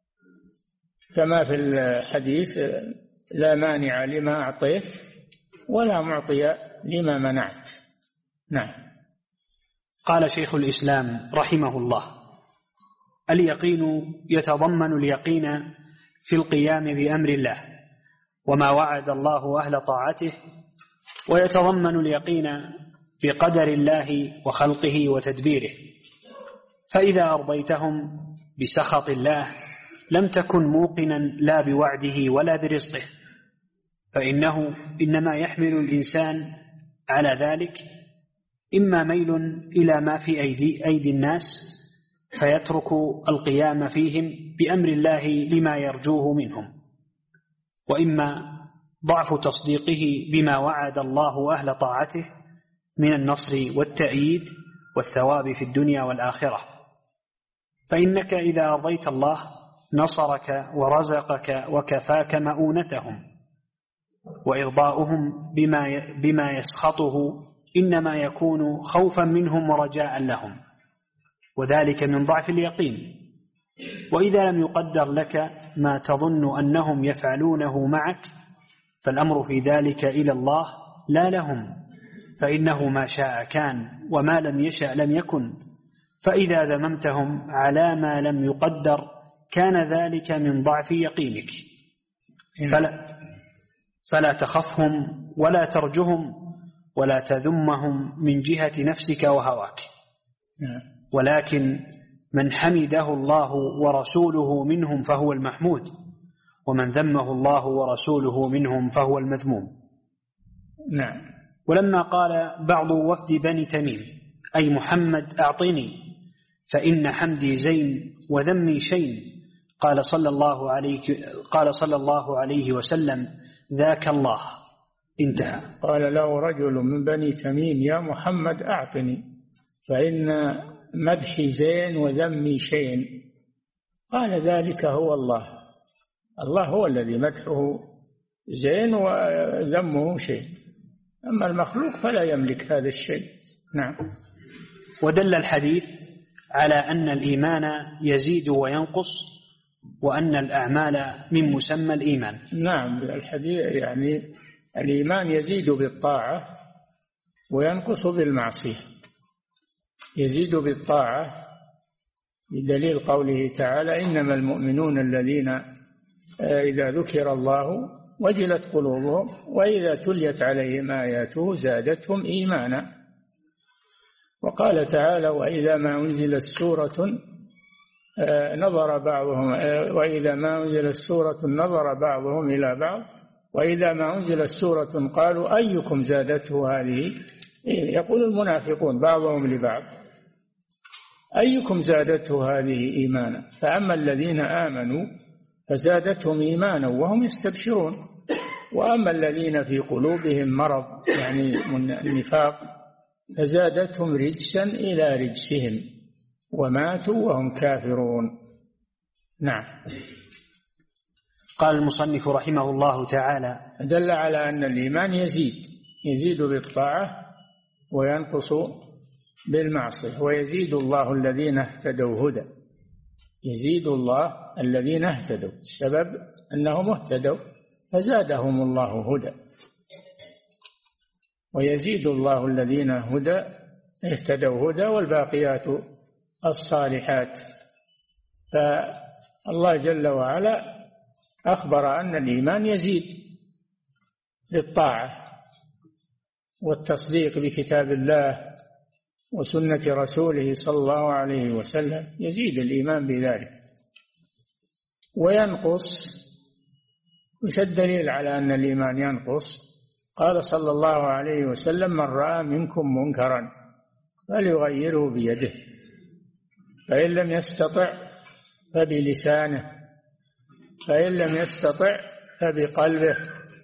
كما في الحديث لا مانع لما أعطيت ولا معطي لما منعت. نعم. قال شيخ الإسلام رحمه الله اليقين يتضمن اليقين في القيام بأمر الله وما وعد الله أهل طاعته، ويتضمن اليقين بقدر الله وخلقه وتدبيره، فإذا أرضيتهم بسخط الله لم تكن موقنا لا بوعده ولا برزقه، فإنه إنما يحمل الإنسان على ذلك إما ميل إلى ما في أيدي الناس فيترك القيام فيهم بأمر الله لما يرجوه منهم، وإما ضعف تصديقه بما وعد الله أهل طاعته من النصر والتأييد والثواب في الدنيا والآخرة. فإنك إذا أرضيت الله نصرك ورزقك وكفاك مؤونتهم، وإرضاؤهم بما يسخطه إنما يكون خوفا منهم ورجاء لهم، وذلك من ضعف اليقين. وإذا لم يقدر لك ما تظن أنهم يفعلونه معك فالأمر في ذلك إلى الله لا لهم، فإنه ما شاء كان وما لم يشأ لم يكن، فإذا ذممتهم على ما لم يقدر كان ذلك من ضعف يقينك، فلا تخفهم ولا ترجهم ولا تذمهم من جهة نفسك وهواك، ولكن من حمده الله ورسوله منهم فهو المحمود، ومن ذمه الله ورسوله منهم فهو المذموم. نعم. ولما قال بعض وفد بني تميم أي محمد أعطني فإن حمدي زين وذمي شين، قال صلى الله عليه وسلم ذاك الله. انتهى. قال له رجل من بني تميم يا محمد أعطني فإن مدحي زين وذمي شين، قال ذلك هو الله. الله هو الذي مدحه زين وذمه شين، أما المخلوق فلا يملك هذا الشيء. نعم. ودل الحديث على أن الإيمان يزيد وينقص، وأن الأعمال من مسمى الإيمان. نعم، الحديث يعني الإيمان يزيد بالطاعة وينقص بالمعصية. يزيد بالطاعة بدليل قوله تعالى إنما المؤمنون الذين إذا ذكر الله وجلت قلوبهم وإذا تليت عليهم آياته زادتهم إيمانا. وقال تعالى وإذا ما أنزلت سورة نظر بعضهم وإذا ما أنزلت سورة نظر بعضهم إلى بعض وإذا ما أنزلت سورة قالوا أيكم زادته هذه. يقول المنافقون بعضهم لبعض أيكم زادته هذه إيمانا، فأما الذين آمنوا فزادتهم إيمانا وهم يستبشرون، وأما الذين في قلوبهم مرض يعني النفاق فزادتهم رجسا إلى رجسهم وماتوا وهم كافرون. نعم. قال المصنف رحمه الله تعالى دل على أن الإيمان يزيد بالطاعة وينقص بالمعصية، ويزيد الله الذين اهتدوا هدى. يزيد الله الذين اهتدوا، السبب أنهم اهتدوا فزادهم الله هدى، ويزيد الله الذين اهتدوا هدى والباقيات الصالحات. فالله جل وعلا أخبر أن الإيمان يزيد بالطاعة والتصديق بكتاب الله وسنة رسوله صلى الله عليه وسلم، يزيد الإيمان بذلك. وينقص، وش الدليل على أن الإيمان ينقص؟ قال صلى الله عليه وسلم من رأى منكم منكرا فليغيره بيده، فإن لم يستطع فبلسانه، فإن لم يستطع فبقلبه،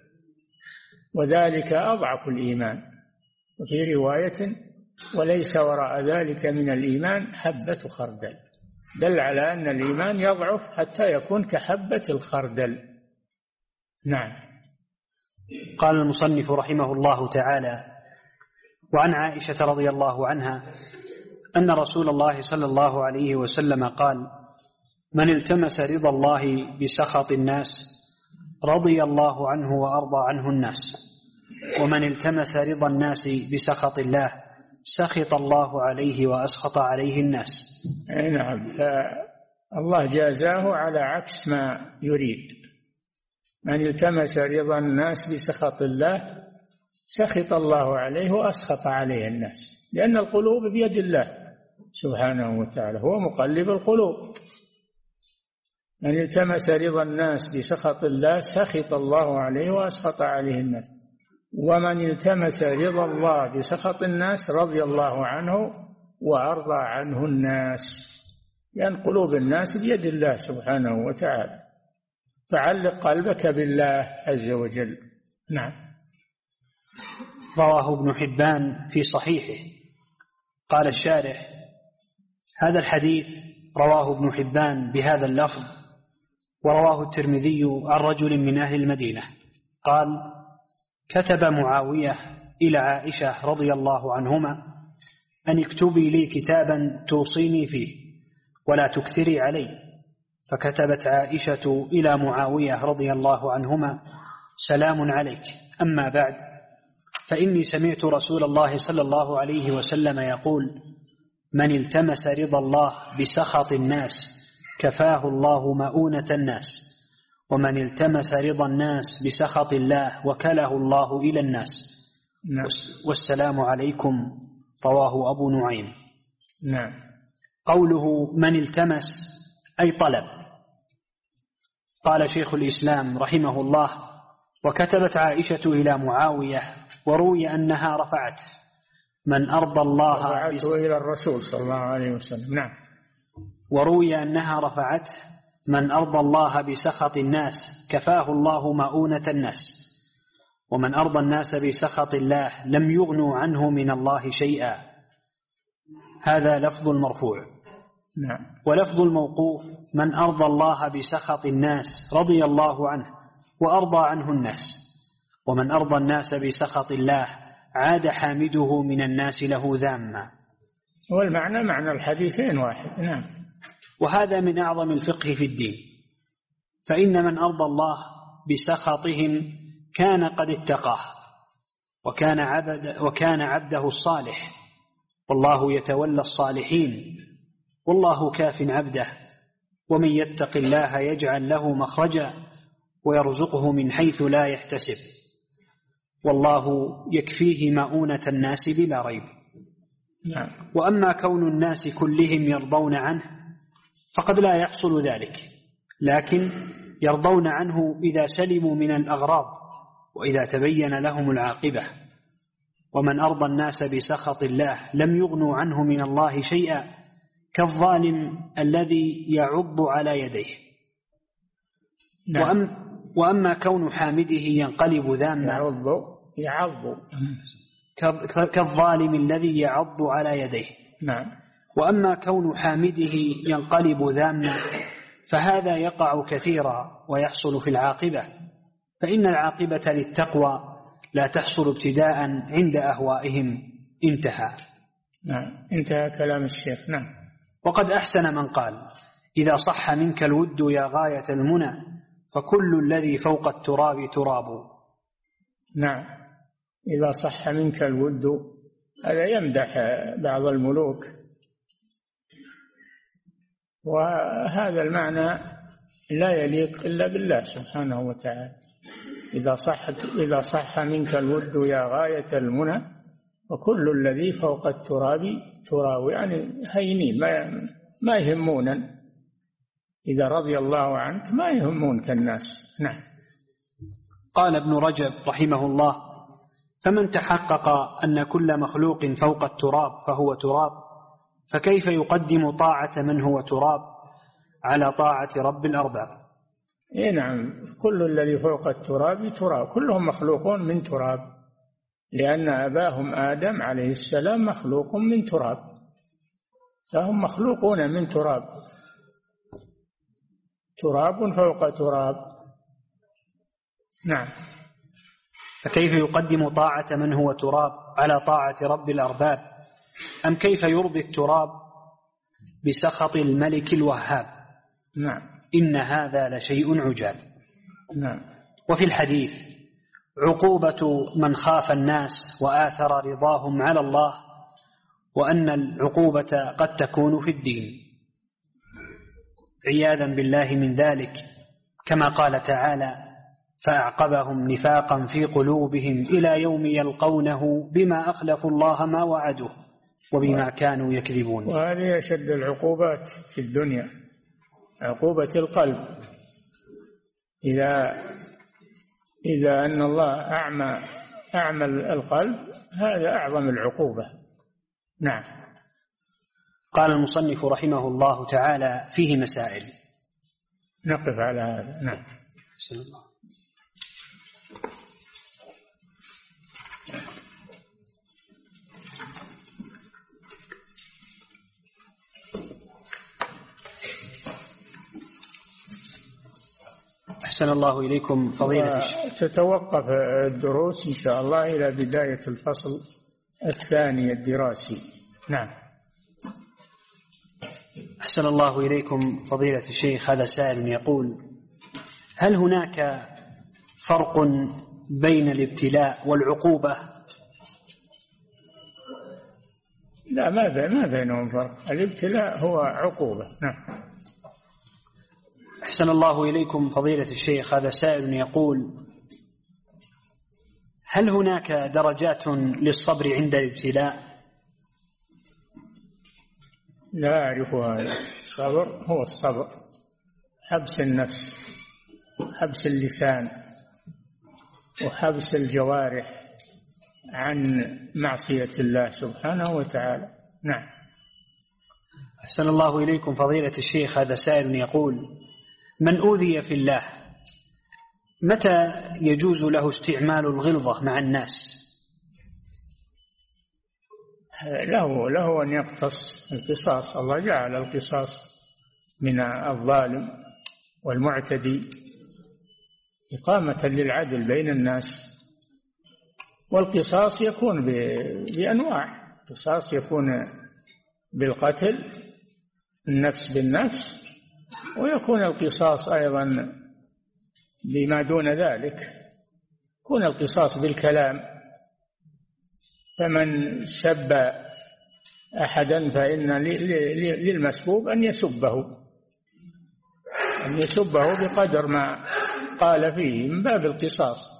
وذلك أضعف الإيمان. وفي رواية وليس وراء ذلك من الإيمان حبة خردل، دل على أن الإيمان يضعف حتى يكون كحبة الخردل. نعم. قال المصنف رحمه الله تعالى وعن عائشة رضي الله عنها أن رسول الله صلى الله عليه وسلم قال من التمس رضا الله بسخط الناس رضي الله عنه وأرضى عنه الناس، ومن التمس رضا الناس بسخط الله سخط الله عليه وأسخط عليه الناس. نعم، فالله جازاه على عكس ما يريد. من التمس رضا الناس بسخط الله سخط الله عليه وأسخط عليه الناس، لأن القلوب بيد الله سبحانه وتعالى، هو مقلب القلوب. من التمس رضا الناس بسخط الله سخط الله عليه وأسخط عليه الناس، ومن التمس رضا الله بسخط الناس رضي الله عنه وأرضى عنه الناس، لأن قلوب الناس بيد الله سبحانه وتعالى، فعلق قلبك بالله عز وجل. نعم. رواه ابن حبان في صحيحه. قال الشارح هذا الحديث رواه ابن حبان بهذا اللفظ، ورواه الترمذي عن رجل من أهل المدينة قال كتب معاوية إلى عائشة رضي الله عنهما أن اكتبي لي كتابا توصيني فيه ولا تكثري علي، فكتبت عائشة إلى معاوية رضي الله عنهما سلام عليك، أما بعد فإني سمعت رسول الله صلى الله عليه وسلم يقول من التمس رضا الله بسخط الناس كفاه الله مؤونة الناس، ومن التمس رضا الناس بسخط الله وكله الله إلى الناس. نعم. والسلام عليكم. رواه أبو نعيم. نعم. قوله من التمس أي طلب. قال شيخ الإسلام رحمه الله: وكتبت عائشة إلى معاوية وروي أنها رفعته من أرضى الله رفعته إلى الرسول صلى الله عليه وسلم. نعم. وروي أنها رفعته من أرضى الله بسخط الناس كفاه الله مؤونة الناس، ومن أرضى الناس بسخط الله لم يغنوا عنه من الله شيئا. هذا لفظ المرفوع. نعم. ولفظ الموقوف من أرضى الله بسخط الناس رضي الله عنه وأرضى عنه الناس، ومن أرضى الناس بسخط الله عاد حامده من الناس له ذاما. والمعنى معنى الحديثين واحد. نعم. وهذا من أعظم الفقه في الدين، فإن من أرضى الله بسخطهم كان قد اتقاه وكان عبده الصالح، والله يتولى الصالحين والله كاف عبده، ومن يتق الله يجعل له مخرجا ويرزقه من حيث لا يحتسب، والله يكفيه مؤونة الناس بلا ريب. وأما كون الناس كلهم يرضون عنه فقد لا يحصل ذلك، لكن يرضون عنه إذا سلموا من الأغراض وإذا تبين لهم العاقبة. ومن أرضى الناس بسخط الله لم يغنوا عنه من الله شيئا كالظالم الذي يعض على يديه. وأما كون حامده ينقلب ذاما يعض كالظالم الذي يعض على يديه. نعم. وأما كون حامده ينقلب ذاما فهذا يقع كثيرا ويحصل في العاقبة، فإن العاقبة للتقوى لا تحصل ابتداء عند أهوائهم. انتهى. نعم. انتهى كلام الشيخ. نعم. وقد أحسن من قال: إذا صح منك الود يا غاية المنى فكل الذي فوق التراب تراب. نعم. إذا صح منك الود، هذا يمدح بعض الملوك، وهذا المعنى لا يليق إلا بالله سبحانه وتعالى. إذا صح منك الود يا غاية المنى وكل الذي فوق التراب تراب، يعني هينين ما يهمونا. إذا رضي الله عنك ما يهمونك الناس. نعم. قال ابن رجب رحمه الله: فمن تحقق أن كل مخلوق فوق التراب فهو تراب، فكيف يقدم طاعة من هو تراب على طاعة رب الأرباب؟ نعم. كل الذي فوق التراب تراب، كلهم مخلوقون من تراب، لأن أباهم آدم عليه السلام مخلوق من تراب، فهم مخلوقون من تراب. تراب فوق تراب. نعم. فكيف يقدم طاعة من هو تراب على طاعة رب الأرباب؟ أم كيف يرضي التراب بسخط الملك الوهاب؟ نعم. إن هذا لشيء عجاب. نعم. وفي الحديث: عقوبة من خاف الناس وآثر رضاهم على الله، وأن العقوبة قد تكون في الدين، عياذا بالله من ذلك، كما قال تعالى: فأعقبهم نفاقا في قلوبهم إلى يوم يلقونه بما أخلفوا الله ما وعدوا وبما كانوا يكذبون. وهذه أشد العقوبات في الدنيا، عقوبة القلب. إذا أن الله أعمى القلب، هذا أعظم العقوبة. نعم. قال المصنف رحمه الله تعالى: فيه مسائل. نقف على هذا. نعم. بسم الله. أحسن الله إليكم فضيلة الشيخ. تتوقف الدروس إن شاء الله إلى بداية الفصل الثاني الدراسي. نعم. أحسن الله إليكم فضيلة الشيخ. هذا سائل يقول: هل هناك فرق بين الابتلاء والعقوبة؟ لا، ما بينهم فرق. الابتلاء هو عقوبة. نعم. أحسن الله إليكم فضيلة الشيخ. هذا سائل يقول: هل هناك درجات للصبر عند الابتلاء؟ لا أعرف هذا. الصبر هو الصبر، حبس النفس، حبس اللسان، وحبس الجوارح عن معصية الله سبحانه وتعالى. نعم. أحسن الله إليكم فضيلة الشيخ. هذا سائل يقول: من أوذي في الله متى يجوز له استعمال الغلظة مع الناس؟ له أن يقتص القصاص. الله جعل القصاص من الظالم والمعتدي إقامة للعدل بين الناس. والقصاص يكون بأنواع. القصاص يكون بالقتل، النفس بالنفس، ويكون القصاص أيضا بما دون ذلك. يكون القصاص بالكلام، فمن سب أحدا فإن للمسبوب أن يسبه بقدر ما قال فيه من باب القصاص.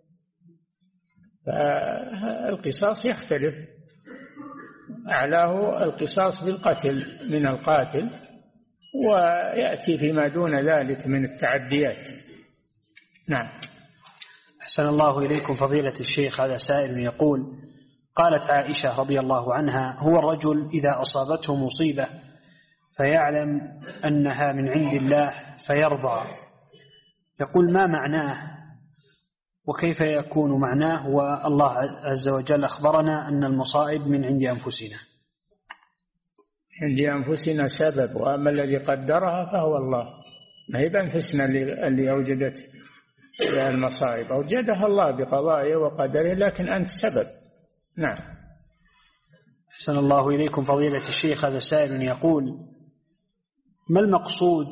فالقصاص يختلف، أعلاه القصاص بالقتل من القاتل، ويأتي فيما دون ذلك من التعديات. نعم. أحسن الله إليكم فضيلة الشيخ. هذا سائل يقول: قالت عائشة رضي الله عنها: هو الرجل إذا أصابته مصيبة فيعلم أنها من عند الله فيرضى، يقول: ما معناه وكيف يكون معناه والله عز وجل أخبرنا أن المصائب من عند أنفسنا؟ عند أنفسنا سبب، وأما الذي قدرها فهو الله. ما هي بأنفسنا اللي أوجدت المصائب، أوجدها الله بقضائه وقدره، لكن أنت سبب. نعم. أحسن الله إليكم فضيلة الشيخ. هذا سائل يقول: ما المقصود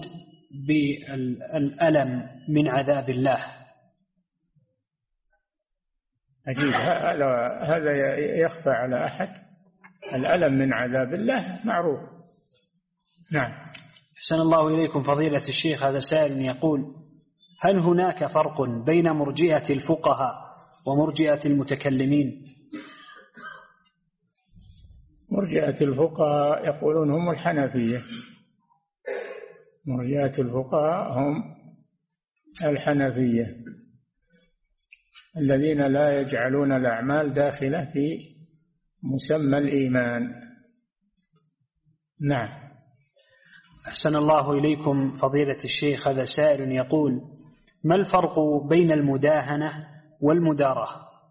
بالألم من عذاب الله؟ أجيب. هذا يخفى على أحد؟ الألم من عذاب الله معروف. نعم. أحسن الله إليكم فضيلة الشيخ. هذا سائل يقول: هل هناك فرق بين مرجئة الفقهاء ومرجئة المتكلمين؟ مرجئة الفقهاء يقولون هم الحنفية. مرجئة الفقهاء هم الحنفية الذين لا يجعلون الأعمال داخلة في مسمى الإيمان. نعم. أحسن الله إليكم فضيلة الشيخ. هذا سائل يقول: ما الفرق بين المداهنة والمداراة؟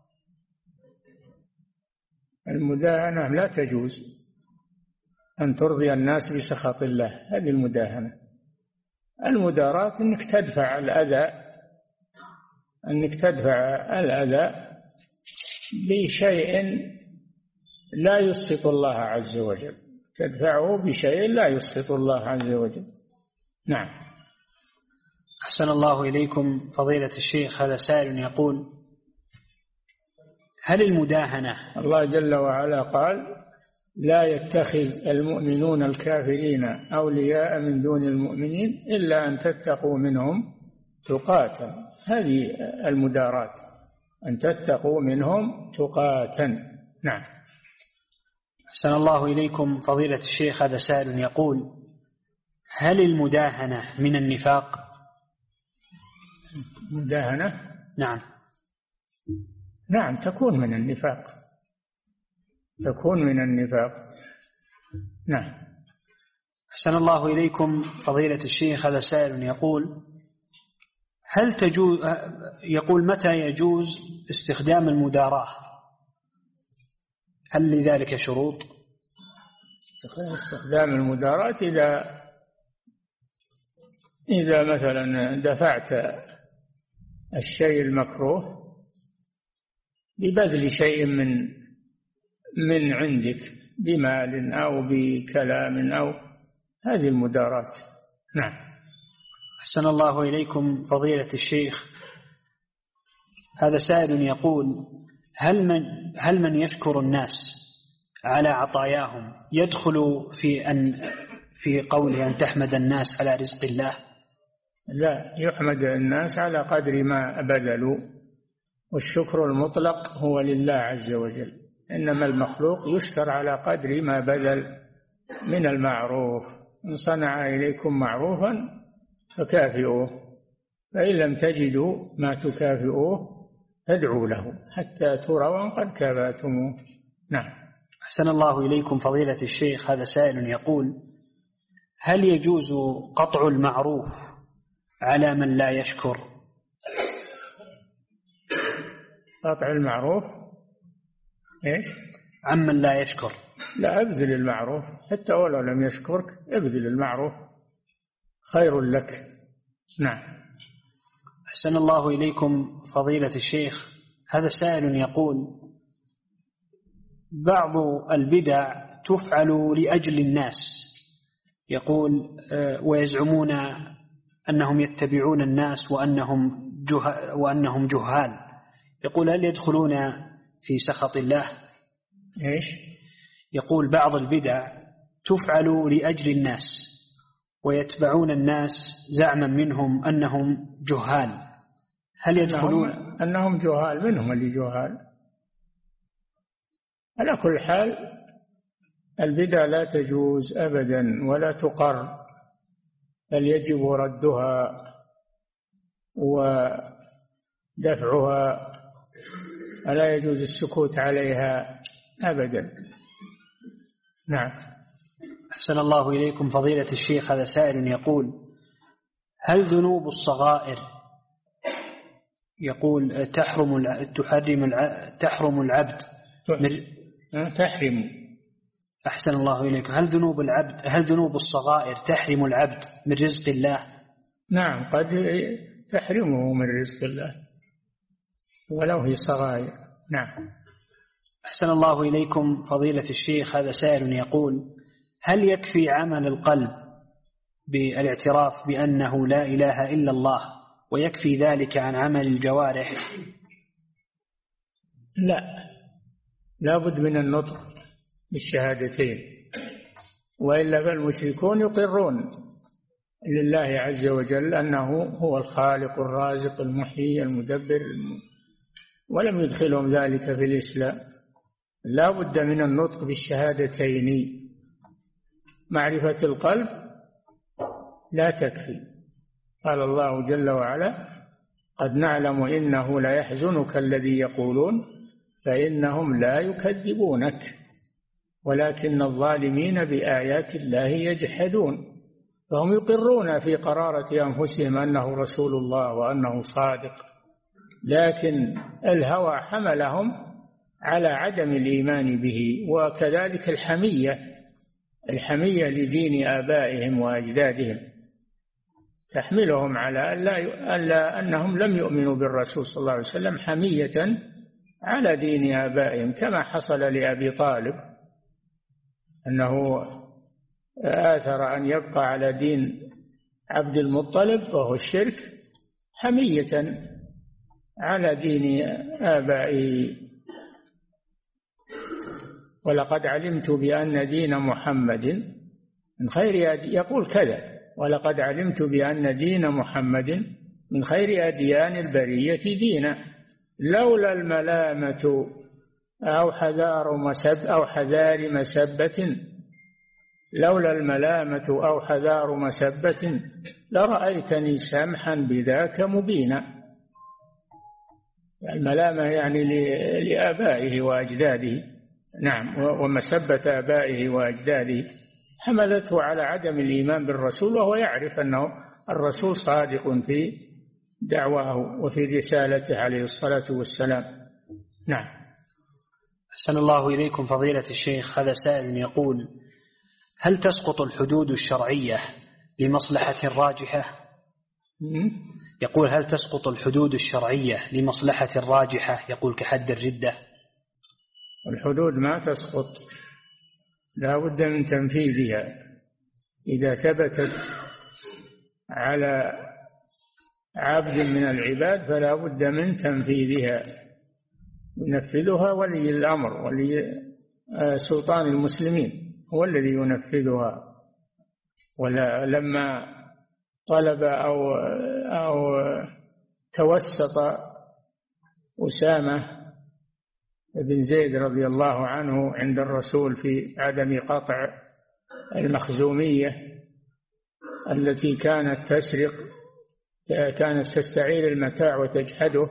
المداهنة لا تجوز، أن ترضي الناس بسخط الله، هذه المداهنة. المداراة أنك تدفع الأذى بشيء لا يسخط الله عز وجل، تدفعه بشيء لا يسخط الله عز وجل. نعم. أحسن الله إليكم فضيلة الشيخ. هذا سائل يقول: هل المداهنة، الله جل وعلا قال: لا يتخذ المؤمنون الكافرين أولياء من دون المؤمنين إلا أن تتقوا منهم تقاتا. هذه المدارات، أن تتقوا منهم تقاتا. نعم. أحسن الله إليكم فضيلة الشيخ. هذا سائل يقول: هل المداهنة من النفاق؟ مداهنة؟ نعم تكون من النفاق، نعم. أحسن الله إليكم فضيلة الشيخ. هذا سائل يقول: هل تجوز، يقول: متى يجوز استخدام المداراة؟ هل لذلك شروط؟ استخدام المداراة إذا مثلا دفعت الشيء المكروه ببذل شيء من عندك بمال أو بكلام أو هذه المداراة. نعم. أحسن الله إليكم فضيلة الشيخ. هذا سائل يقول: هل من يشكر الناس على عطاياهم يدخل في قوله أن تحمد الناس على رزق الله؟ لا، يحمد الناس على قدر ما بذلوا، والشكر المطلق هو لله عز وجل، إنما المخلوق يشكر على قدر ما بذل من المعروف. إن صنع إليكم معروفا فكافئوه، فإن لم تجدوا ما تكافئوه فادعوا له حتى تروا قد كافأتموه. نعم. أحسن الله إليكم فضيلة الشيخ. هذا سائل يقول: هل يجوز قطع المعروف على من لا يشكر؟ قطع المعروف إيش؟ عمن لا يشكر. لا، ابذل المعروف حتى ولو لم يشكرك، ابذل المعروف خير لك. نعم. أحسن الله إليكم فضيلة الشيخ. هذا سائل يقول: بعض البدع تفعل لأجل الناس، يقول ويزعمون أنهم يتبعون الناس وأنهم جهال، يقول: هل يدخلون في سخط الله؟ إيش؟ يقول: بعض البدع تفعل لأجل الناس ويتبعون الناس زعما منهم أنهم جهال، هل يدخلون؟ أنهم جهال، منهم اللي جهال. على كل حال البدع لا تجوز أبدا ولا تقر، بل يجب ردها ودفعها، ولا يجوز السكوت عليها أبدا. نعم. أحسن الله إليكم فضيلة الشيخ. هذا سائل يقول: هل ذنوب الصغائر يقول تحرم العبد تحرم. أحسن الله إليكم. هل ذنوب الصغائر تحرم العبد من رزق الله؟ نعم، قد تحرمه من رزق الله ولو هي صغائر. نعم. أحسن الله إليكم فضيلة الشيخ. هذا سائل يقول: هل يكفي عمل القلب بالاعتراف بأنه لا إله إلا الله ويكفي ذلك عن عمل الجوارح؟ لا بد من النطق بالشهادتين، وإلا فالمشركون يقرون لله عز وجل أنه هو الخالق الرازق المحيي المدبر، ولم يدخلهم ذلك في الإسلام. لا بد من النطق بالشهادتين. معرفة القلب لا تكفي. قال الله جل وعلا: قد نعلم إنه ليحزنك الذي يقولون فإنهم لا يكذبونك ولكن الظالمين بآيات الله يجحدون. فهم يقرون في قرارة أنفسهم أنه رسول الله وأنه صادق، لكن الهوى حملهم على عدم الإيمان به، وكذلك الحمية لدين آبائهم وأجدادهم تحملهم على أنهم لم يؤمنوا بالرسول صلى الله عليه وسلم حمية على دين آبائهم، كما حصل لأبي طالب أنه آثر أن يبقى على دين عبد المطلب وهو الشرك حمية على دين آبائه. ولقد علمت بأن دين محمد من خير يقول كذا: ولقد علمت بأن دين محمد من خير أديان البرية دينا لولا الملامة أو حذار مسبة لولا الملامة أو حذار مسبة لرأيتني سمحا بذاك مبينا. الملامة يعني لآبائه وأجداده. نعم. ومسبة آبائه وأجداده حملته على عدم الإيمان بالرسول، وهو يعرف أنه الرسول صادق في دعواه وفي رسالته عليه الصلاة والسلام. نعم. أحسن الله إليكم فضيلة الشيخ. هذا سائل يقول: هل تسقط الحدود الشرعية لمصلحة راجحة؟ يقول: هل تسقط الحدود الشرعية لمصلحة راجحة؟ يقول كحد الردة. الحدود ما تسقط، لا بد من تنفيذها. إذا ثبتت على عبد من العباد فلا بد من تنفيذها، ينفذها ولي الأمر، ولي سلطان المسلمين هو الذي ينفذها. ولما طلب أو توسط أسامة بن زيد رضي الله عنه عند الرسول في عدم قطع المخزومية التي كانت تسرق، كانت تستعير المتاع وتجحده،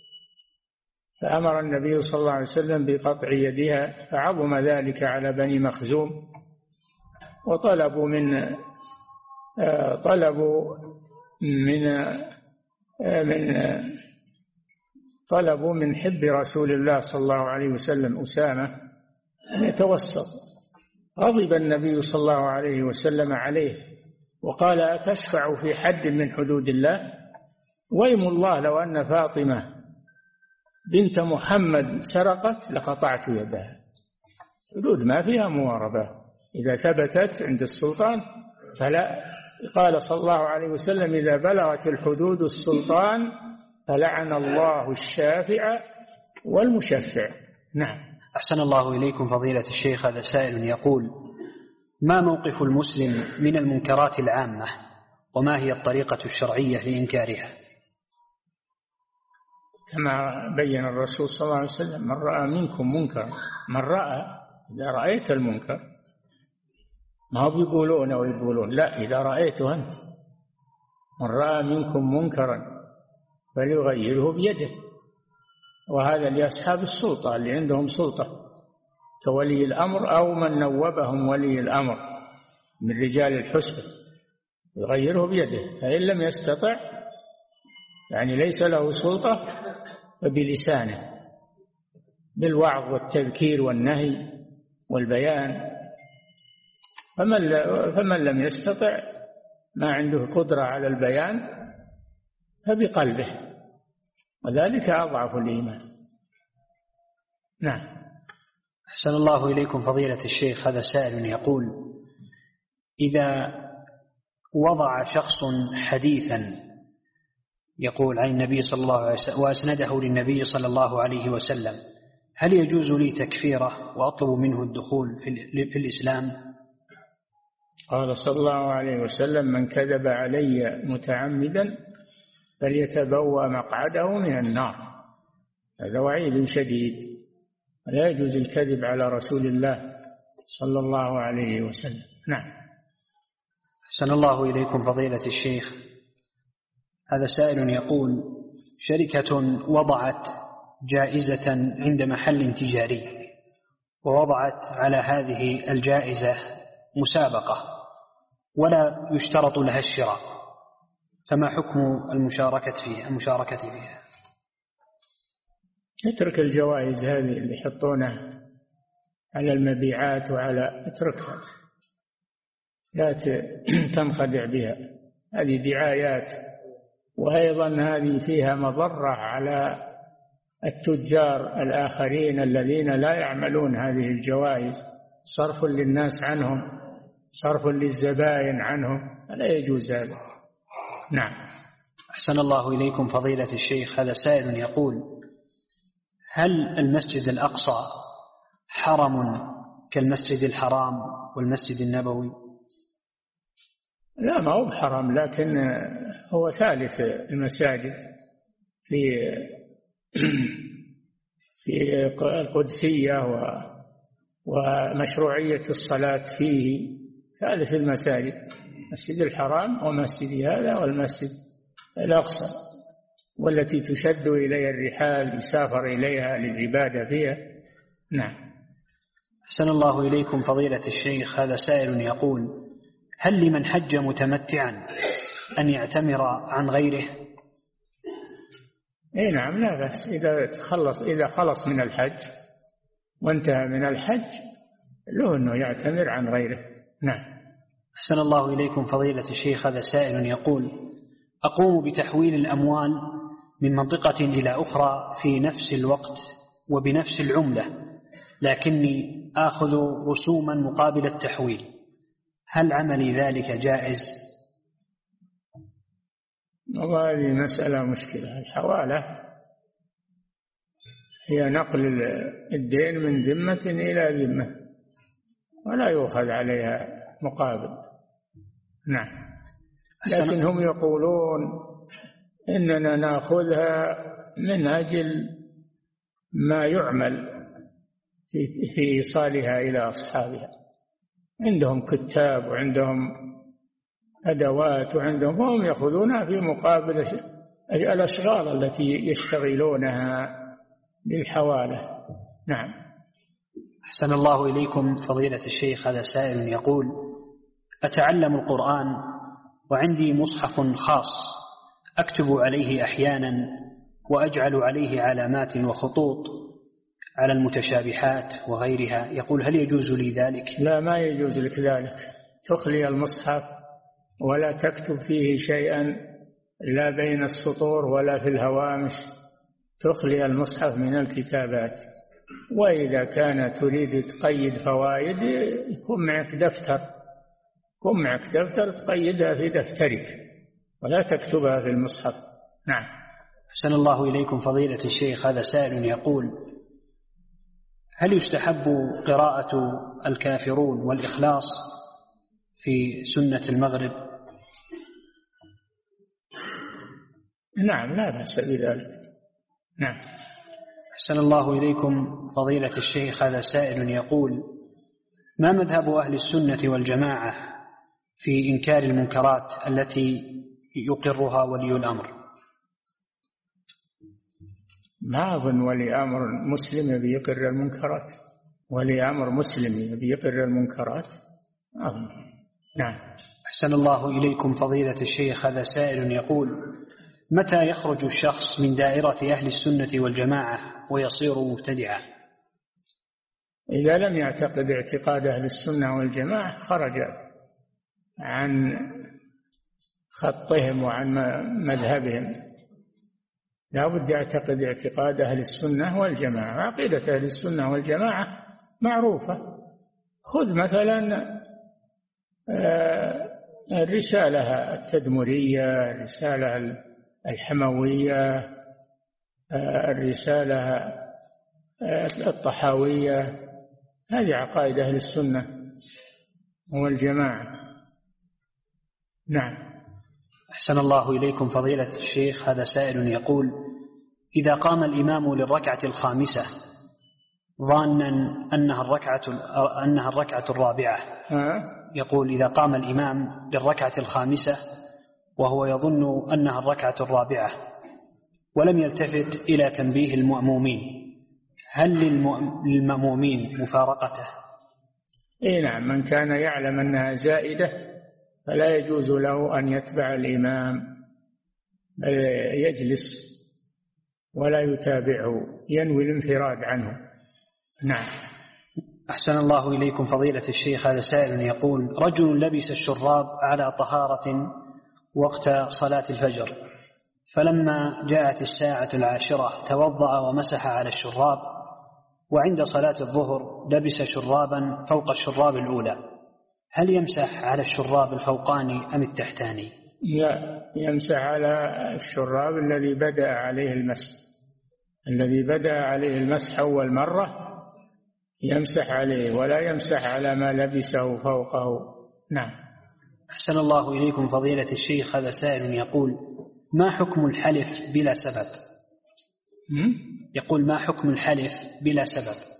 فأمر النبي صلى الله عليه وسلم بقطع يدها، فعظم ذلك على بني مخزوم، وطلبوا من حب رسول الله صلى الله عليه وسلم أسامة أن يتوسط. غضب النبي صلى الله عليه وسلم عليه وقال: أتشفع في حد من حدود الله؟ ويم الله لو أن فاطمة بنت محمد سرقت لقطعت يدها. حدود ما فيها مواربة، إذا ثبتت عند السلطان فلا. قال صلى الله عليه وسلم: إذا بلغت الحدود السلطان فلعن الله الشافع والمشفع. نعم. أحسن الله إليكم فضيلة الشيخ. هذا سائل يقول: ما موقف المسلم من المنكرات العامة، وما هي الطريقة الشرعية لإنكارها؟ كما بين الرسول صلى الله عليه وسلم: من رأى منكم منكرا، من رأى، إذا رأيت المنكر، ما هو بيقولون ويقولون، لا، إذا رأيته أنت. من رأى منكم منكرا فليغيره بيده، وهذا لأصحاب السلطة اللي عندهم سلطة كولي الأمر أو من نوبهم ولي الأمر من رجال الحسبة، يغيره بيده. فإن لم يستطع، يعني ليس له سلطة، فبلسانه بالوعظ والتذكير والنهي والبيان. فمن لم يستطع، ما عنده قدرة على البيان، فبقلبه، وذلك أضعف الإيمان. نعم. أحسن الله إليكم فضيلة الشيخ. هذا سائل يقول: إذا وضع شخص حديثا يقول عن النبي صلى الله عليه وسلم وأسنده للنبي صلى الله عليه وسلم، هل يجوز لي تكفيره وأطلب منه الدخول في الإسلام؟ قال صلى الله عليه وسلم: من كذب علي متعمدا فليتبوأ مقعده من النار. هذا وعيد شديد، لا يجوز الكذب على رسول الله صلى الله عليه وسلم. نعم. أحسن الله إليكم فضيلة الشيخ. هذا سائل يقول: شركة وضعت جائزة عند محل تجاري، ووضعت على هذه الجائزة مسابقة ولا يشترط لها الشراء، فما حكم المشاركة فيها؟ اترك الجوائز هذه اللي يحطونها على المبيعات اتركها، لا تنخدع بها، هذه دعايات، وأيضا هذه فيها مضرة على التجار الآخرين الذين لا يعملون هذه الجوائز، صرف للناس عنهم، صرف للزبائن عنهم، لا يجوز هذا. نعم. أحسن الله إليكم فضيلة الشيخ. هذا سائل يقول: هل المسجد الأقصى حرم كالمسجد الحرام والمسجد النبوي؟ لا، ما هو بحرم، لكن هو ثالث المساجد في القدسية ومشروعية الصلاة فيه، ثالث المساجد، مسجد الحرام ومسجد هذا والمسجد الأقصى، والتي تشد إليها الرحال يسافر إليها للعبادة فيها. نعم. أحسن الله إليكم فضيلة الشيخ. هذا سائل يقول: هل لمن حج متمتعا أن يعتمر عن غيره؟ إيه نعم، لا بأس، إذا خلص من الحج وانتهى من الحج له أنه يعتمر عن غيره. نعم. أحسن الله إليكم فضيلة الشيخ. هذا سائل يقول: أقوم بتحويل الأموال من منطقة إلى أخرى في نفس الوقت وبنفس العملة، لكني آخذ رسوما مقابل التحويل، هل عملي ذلك جائز؟ والله هذه مسألة مشكلة. الحوالة هي نقل الدين من ذمة إلى ذمة ولا يؤخذ عليها مقابل. نعم. لكن هم يقولون إننا نأخذها من أجل ما يعمل في إيصالها إلى أصحابها، عندهم كتاب وعندهم أدوات وعندهم، وهم يأخذونها في مقابل الأشغال التي يشتغلونها بالحوالة. نعم. أحسن الله إليكم فضيلة الشيخ. هذا سائل يقول: أتعلم القرآن وعندي مصحف خاص أكتب عليه أحيانا وأجعل عليه علامات وخطوط على المتشابهات وغيرها، يقول: هل يجوز لي ذلك؟ لا، ما يجوز لك ذلك. تخلي المصحف ولا تكتب فيه شيئا لا بين السطور ولا في الهوامش، تخلي المصحف من الكتابات. وإذا كان تريد تقيد فوائد يكون معك دفتر تقيدها في دفترك ولا تكتبها في المصحف. نعم. أحسن الله إليكم فضيلة الشيخ. هذا سائل يقول: هل يستحب قراءة الكافرون والإخلاص في سنة المغرب؟ نعم، لا بأس بذلك. نعم. أحسن الله إليكم فضيلة الشيخ. هذا سائل يقول: ما مذهب أهل السنة والجماعة في إنكار المنكرات التي يقرها ولي الأمر؟ ما أظن ولي أمر مسلم يبي يقر المنكرات. ولي أمر مسلم يبي يقر المنكرات أظن. نعم. أحسن الله إليكم فضيلة الشيخ. هذا سائل يقول: متى يخرج الشخص من دائرة أهل السنة والجماعة ويصير مبتدعا؟ إذا لم يعتقد اعتقاد أهل السنة والجماعة خرج عن خطهم وعن مذهبهم. لا بد يعتقد اعتقاد أهل السنة والجماعة. عقيدة أهل السنة والجماعة معروفة. خذ مثلا الرسالة التدمرية، الرسالة الحموية، الرسالة الطحاوية، هذه عقائد أهل السنة والجماعة. نعم. أحسن الله إليكم فضيلة الشيخ. هذا سائل يقول: إذا قام الإمام للركعة الخامسة ظانا أنها الركعة الرابعة، يقول: إذا قام الإمام للركعة الخامسة وهو يظن أنها الركعة الرابعة ولم يلتفت إلى تنبيه المأمومين، هل للمأمومين مفارقته؟ نعم. من كان يعلم أنها زائدة فلا يجوز له أن يتبع الإمام، بل يجلس ولا يتابعه، ينوي الانفراد عنه. نعم. أحسن الله إليكم فضيلة الشيخ. هذا سائل يقول: رجل لبس الشراب على طهارة وقت صلاة الفجر، فلما جاءت الساعة 10 توضأ ومسح على الشراب، وعند صلاة الظهر لبس شرابا فوق الشراب الأولى، هل يمسح على الشراب الفوقاني أم التحتاني؟ لا، يمسح على الشراب الذي بدأ عليه المسح. الذي بدأ عليه المسح أول مرة يمسح عليه، ولا يمسح على ما لبسه فوقه. نعم. أحسن الله إليكم فضيلة الشيخ. هذا سائل يقول: ما حكم الحلف بلا سبب؟ يقول: ما حكم الحلف بلا سبب؟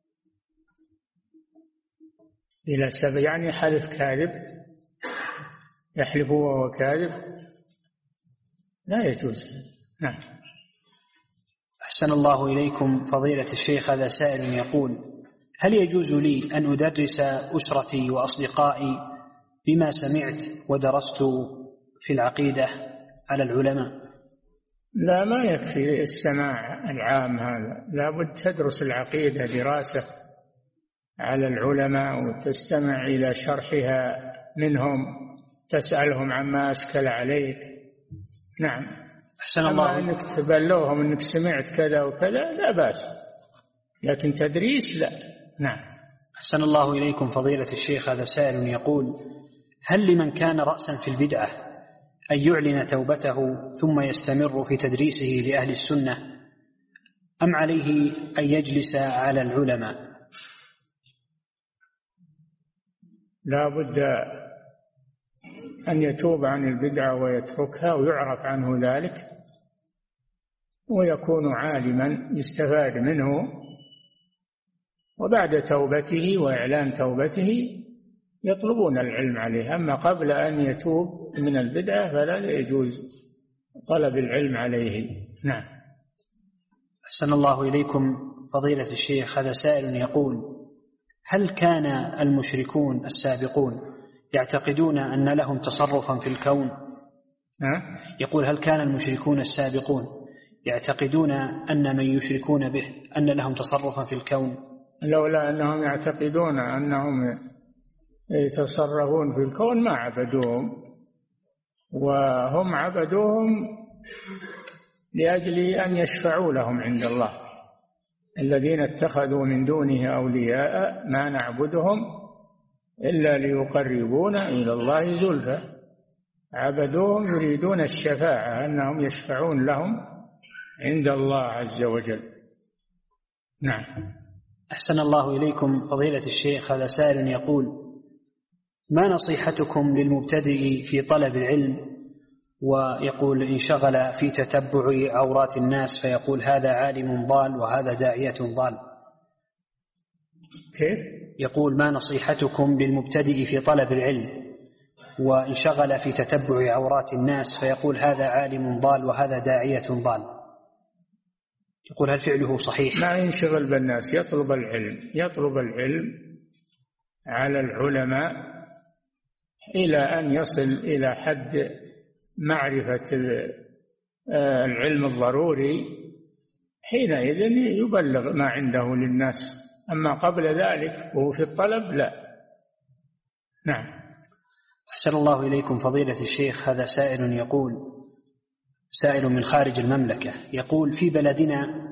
بلا سبب يعني حلف كاذب، يحلف وهو كاذب، لا يجوز. نعم. أحسن الله إليكم فضيلة الشيخ. هذا سائل يقول: هل يجوز لي أن أدرس أسرتي وأصدقائي بما سمعت ودرست في العقيدة على العلماء؟ لا، ما يكفي السماع العام هذا، لا بد تدرس العقيدة دراسة على العلماء وتستمع إلى شرحها منهم، تسألهم عما أشكل عليك. نعم. أحسن الله. أما أنك تبلوهم أنك سمعت كذا وكذا لا بأس، لكن تدريس لا. نعم. أحسن الله إليكم فضيلة الشيخ. هذا سائل يقول: هل لمن كان رأسا في البدعة أن يعلن توبته ثم يستمر في تدريسه لأهل السنة، أم عليه أن يجلس على العلماء؟ لا بد أن يتوب عن البدعة ويتركها ويعرف عنه ذلك، ويكون عالما يستفاد منه، وبعد توبته وإعلان توبته يطلبون العلم عليه. أما قبل أن يتوب من البدعة فلا يجوز طلب العلم عليه. نعم. أحسن الله إليكم فضيلة الشيخ، هذا سائل يقول: هل كان المشركون السابقون يعتقدون أن لهم تصرفا في الكون؟ يقول: هل كان المشركون السابقون يعتقدون أن من يشركون به أن لهم تصرفا في الكون؟ لولا أنهم يعتقدون أنهم يتصرفون في الكون ما عبدوهم، وهم عبدوهم لأجل أن يشفعوا لهم عند الله. الذين اتخذوا من دونه أولياء ما نعبدهم إلا ليقربونا إلى الله زلفى، عبدوهم يريدون الشفاعة، أنهم يشفعون لهم عند الله عز وجل. نعم. أحسن الله إليكم فضيلة الشيخ، هذا سائل يقول: ما نصيحتكم للمبتدئ في طلب العلم ويقول انشغل في تتبع عورات الناس فيقول هذا عالم ضال وهذا داعية ضال؟ كيف؟ يقول: ما نصيحتكم للمبتدئ في طلب العلم وانشغل في تتبع عورات الناس فيقول هذا عالم ضال وهذا داعية ضال؟ يقول: هل فعله صحيح؟ ما ينشغل بالناس، يطلب العلم على العلماء إلى أن يصل إلى حد معرفة العلم الضروري، حينئذ يبلغ ما عنده للناس. أما قبل ذلك وهو في الطلب لا. نعم. أحسن الله إليكم فضيلة الشيخ، هذا سائل يقول، سائل من خارج المملكة، يقول: في بلدنا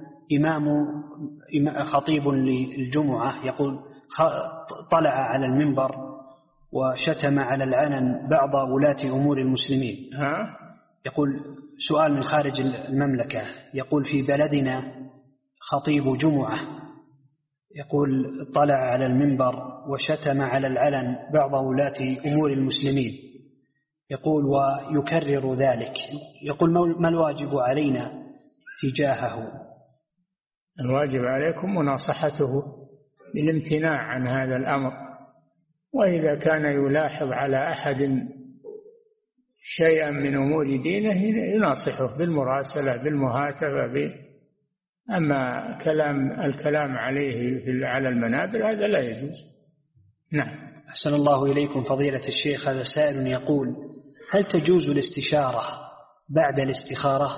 خطيب للجمعة يقول طلع على المنبر وشتم على العلن بعض ولاة أمور المسلمين. يقول: سؤال من خارج المملكة، يقول: في بلدنا خطيب جمعة يقول طلع على المنبر وشتم على العلن بعض ولاة أمور المسلمين، يقول ويكرر ذلك، يقول: ما الواجب علينا تجاهه؟ الواجب عليكم مناصحته بالامتناع عن هذا الأمر، وإذا كان يلاحظ على أحد شيئا من أمور دينه يناصحه بالمراسلة بالمهاتفة أما الكلام عليه على المنابر هذا لا يجوز. نعم. أحسن الله إليكم فضيلة الشيخ، هذا سائل يقول: هل تجوز الاستشارة بعد الاستخارة؟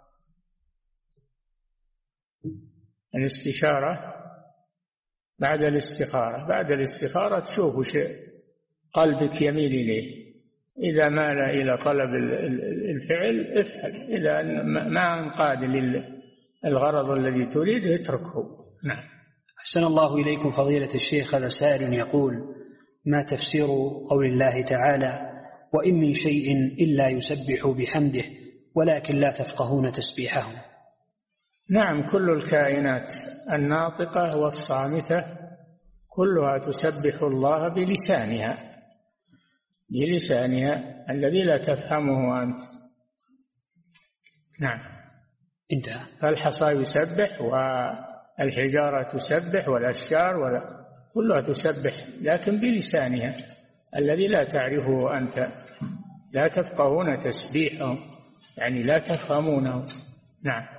الاستشارة بعد الاستخارة تشوف شيء قلبك يميل إليه، إذا مال إلى طلب الفعل افعل، إذا ما انقاد للغرض الذي تريده اتركه. نعم. أحسن الله إليكم فضيلة الشيخ، هذا سائل يقول: ما تفسير قول الله تعالى: وإن من شيء إلا يسبح بحمده ولكن لا تفقهون تسبيحهم؟ نعم، كل الكائنات الناطقة والصامتة كلها تسبح الله بلسانها الذي لا تفهمه أنت. نعم. انتهى. فالحصى يسبح والحجارة تسبح والأشجار كلها تسبح، لكن بلسانها الذي لا تعرفه أنت، لا تفقهون تسبيحهم يعني لا تفهمونه. نعم.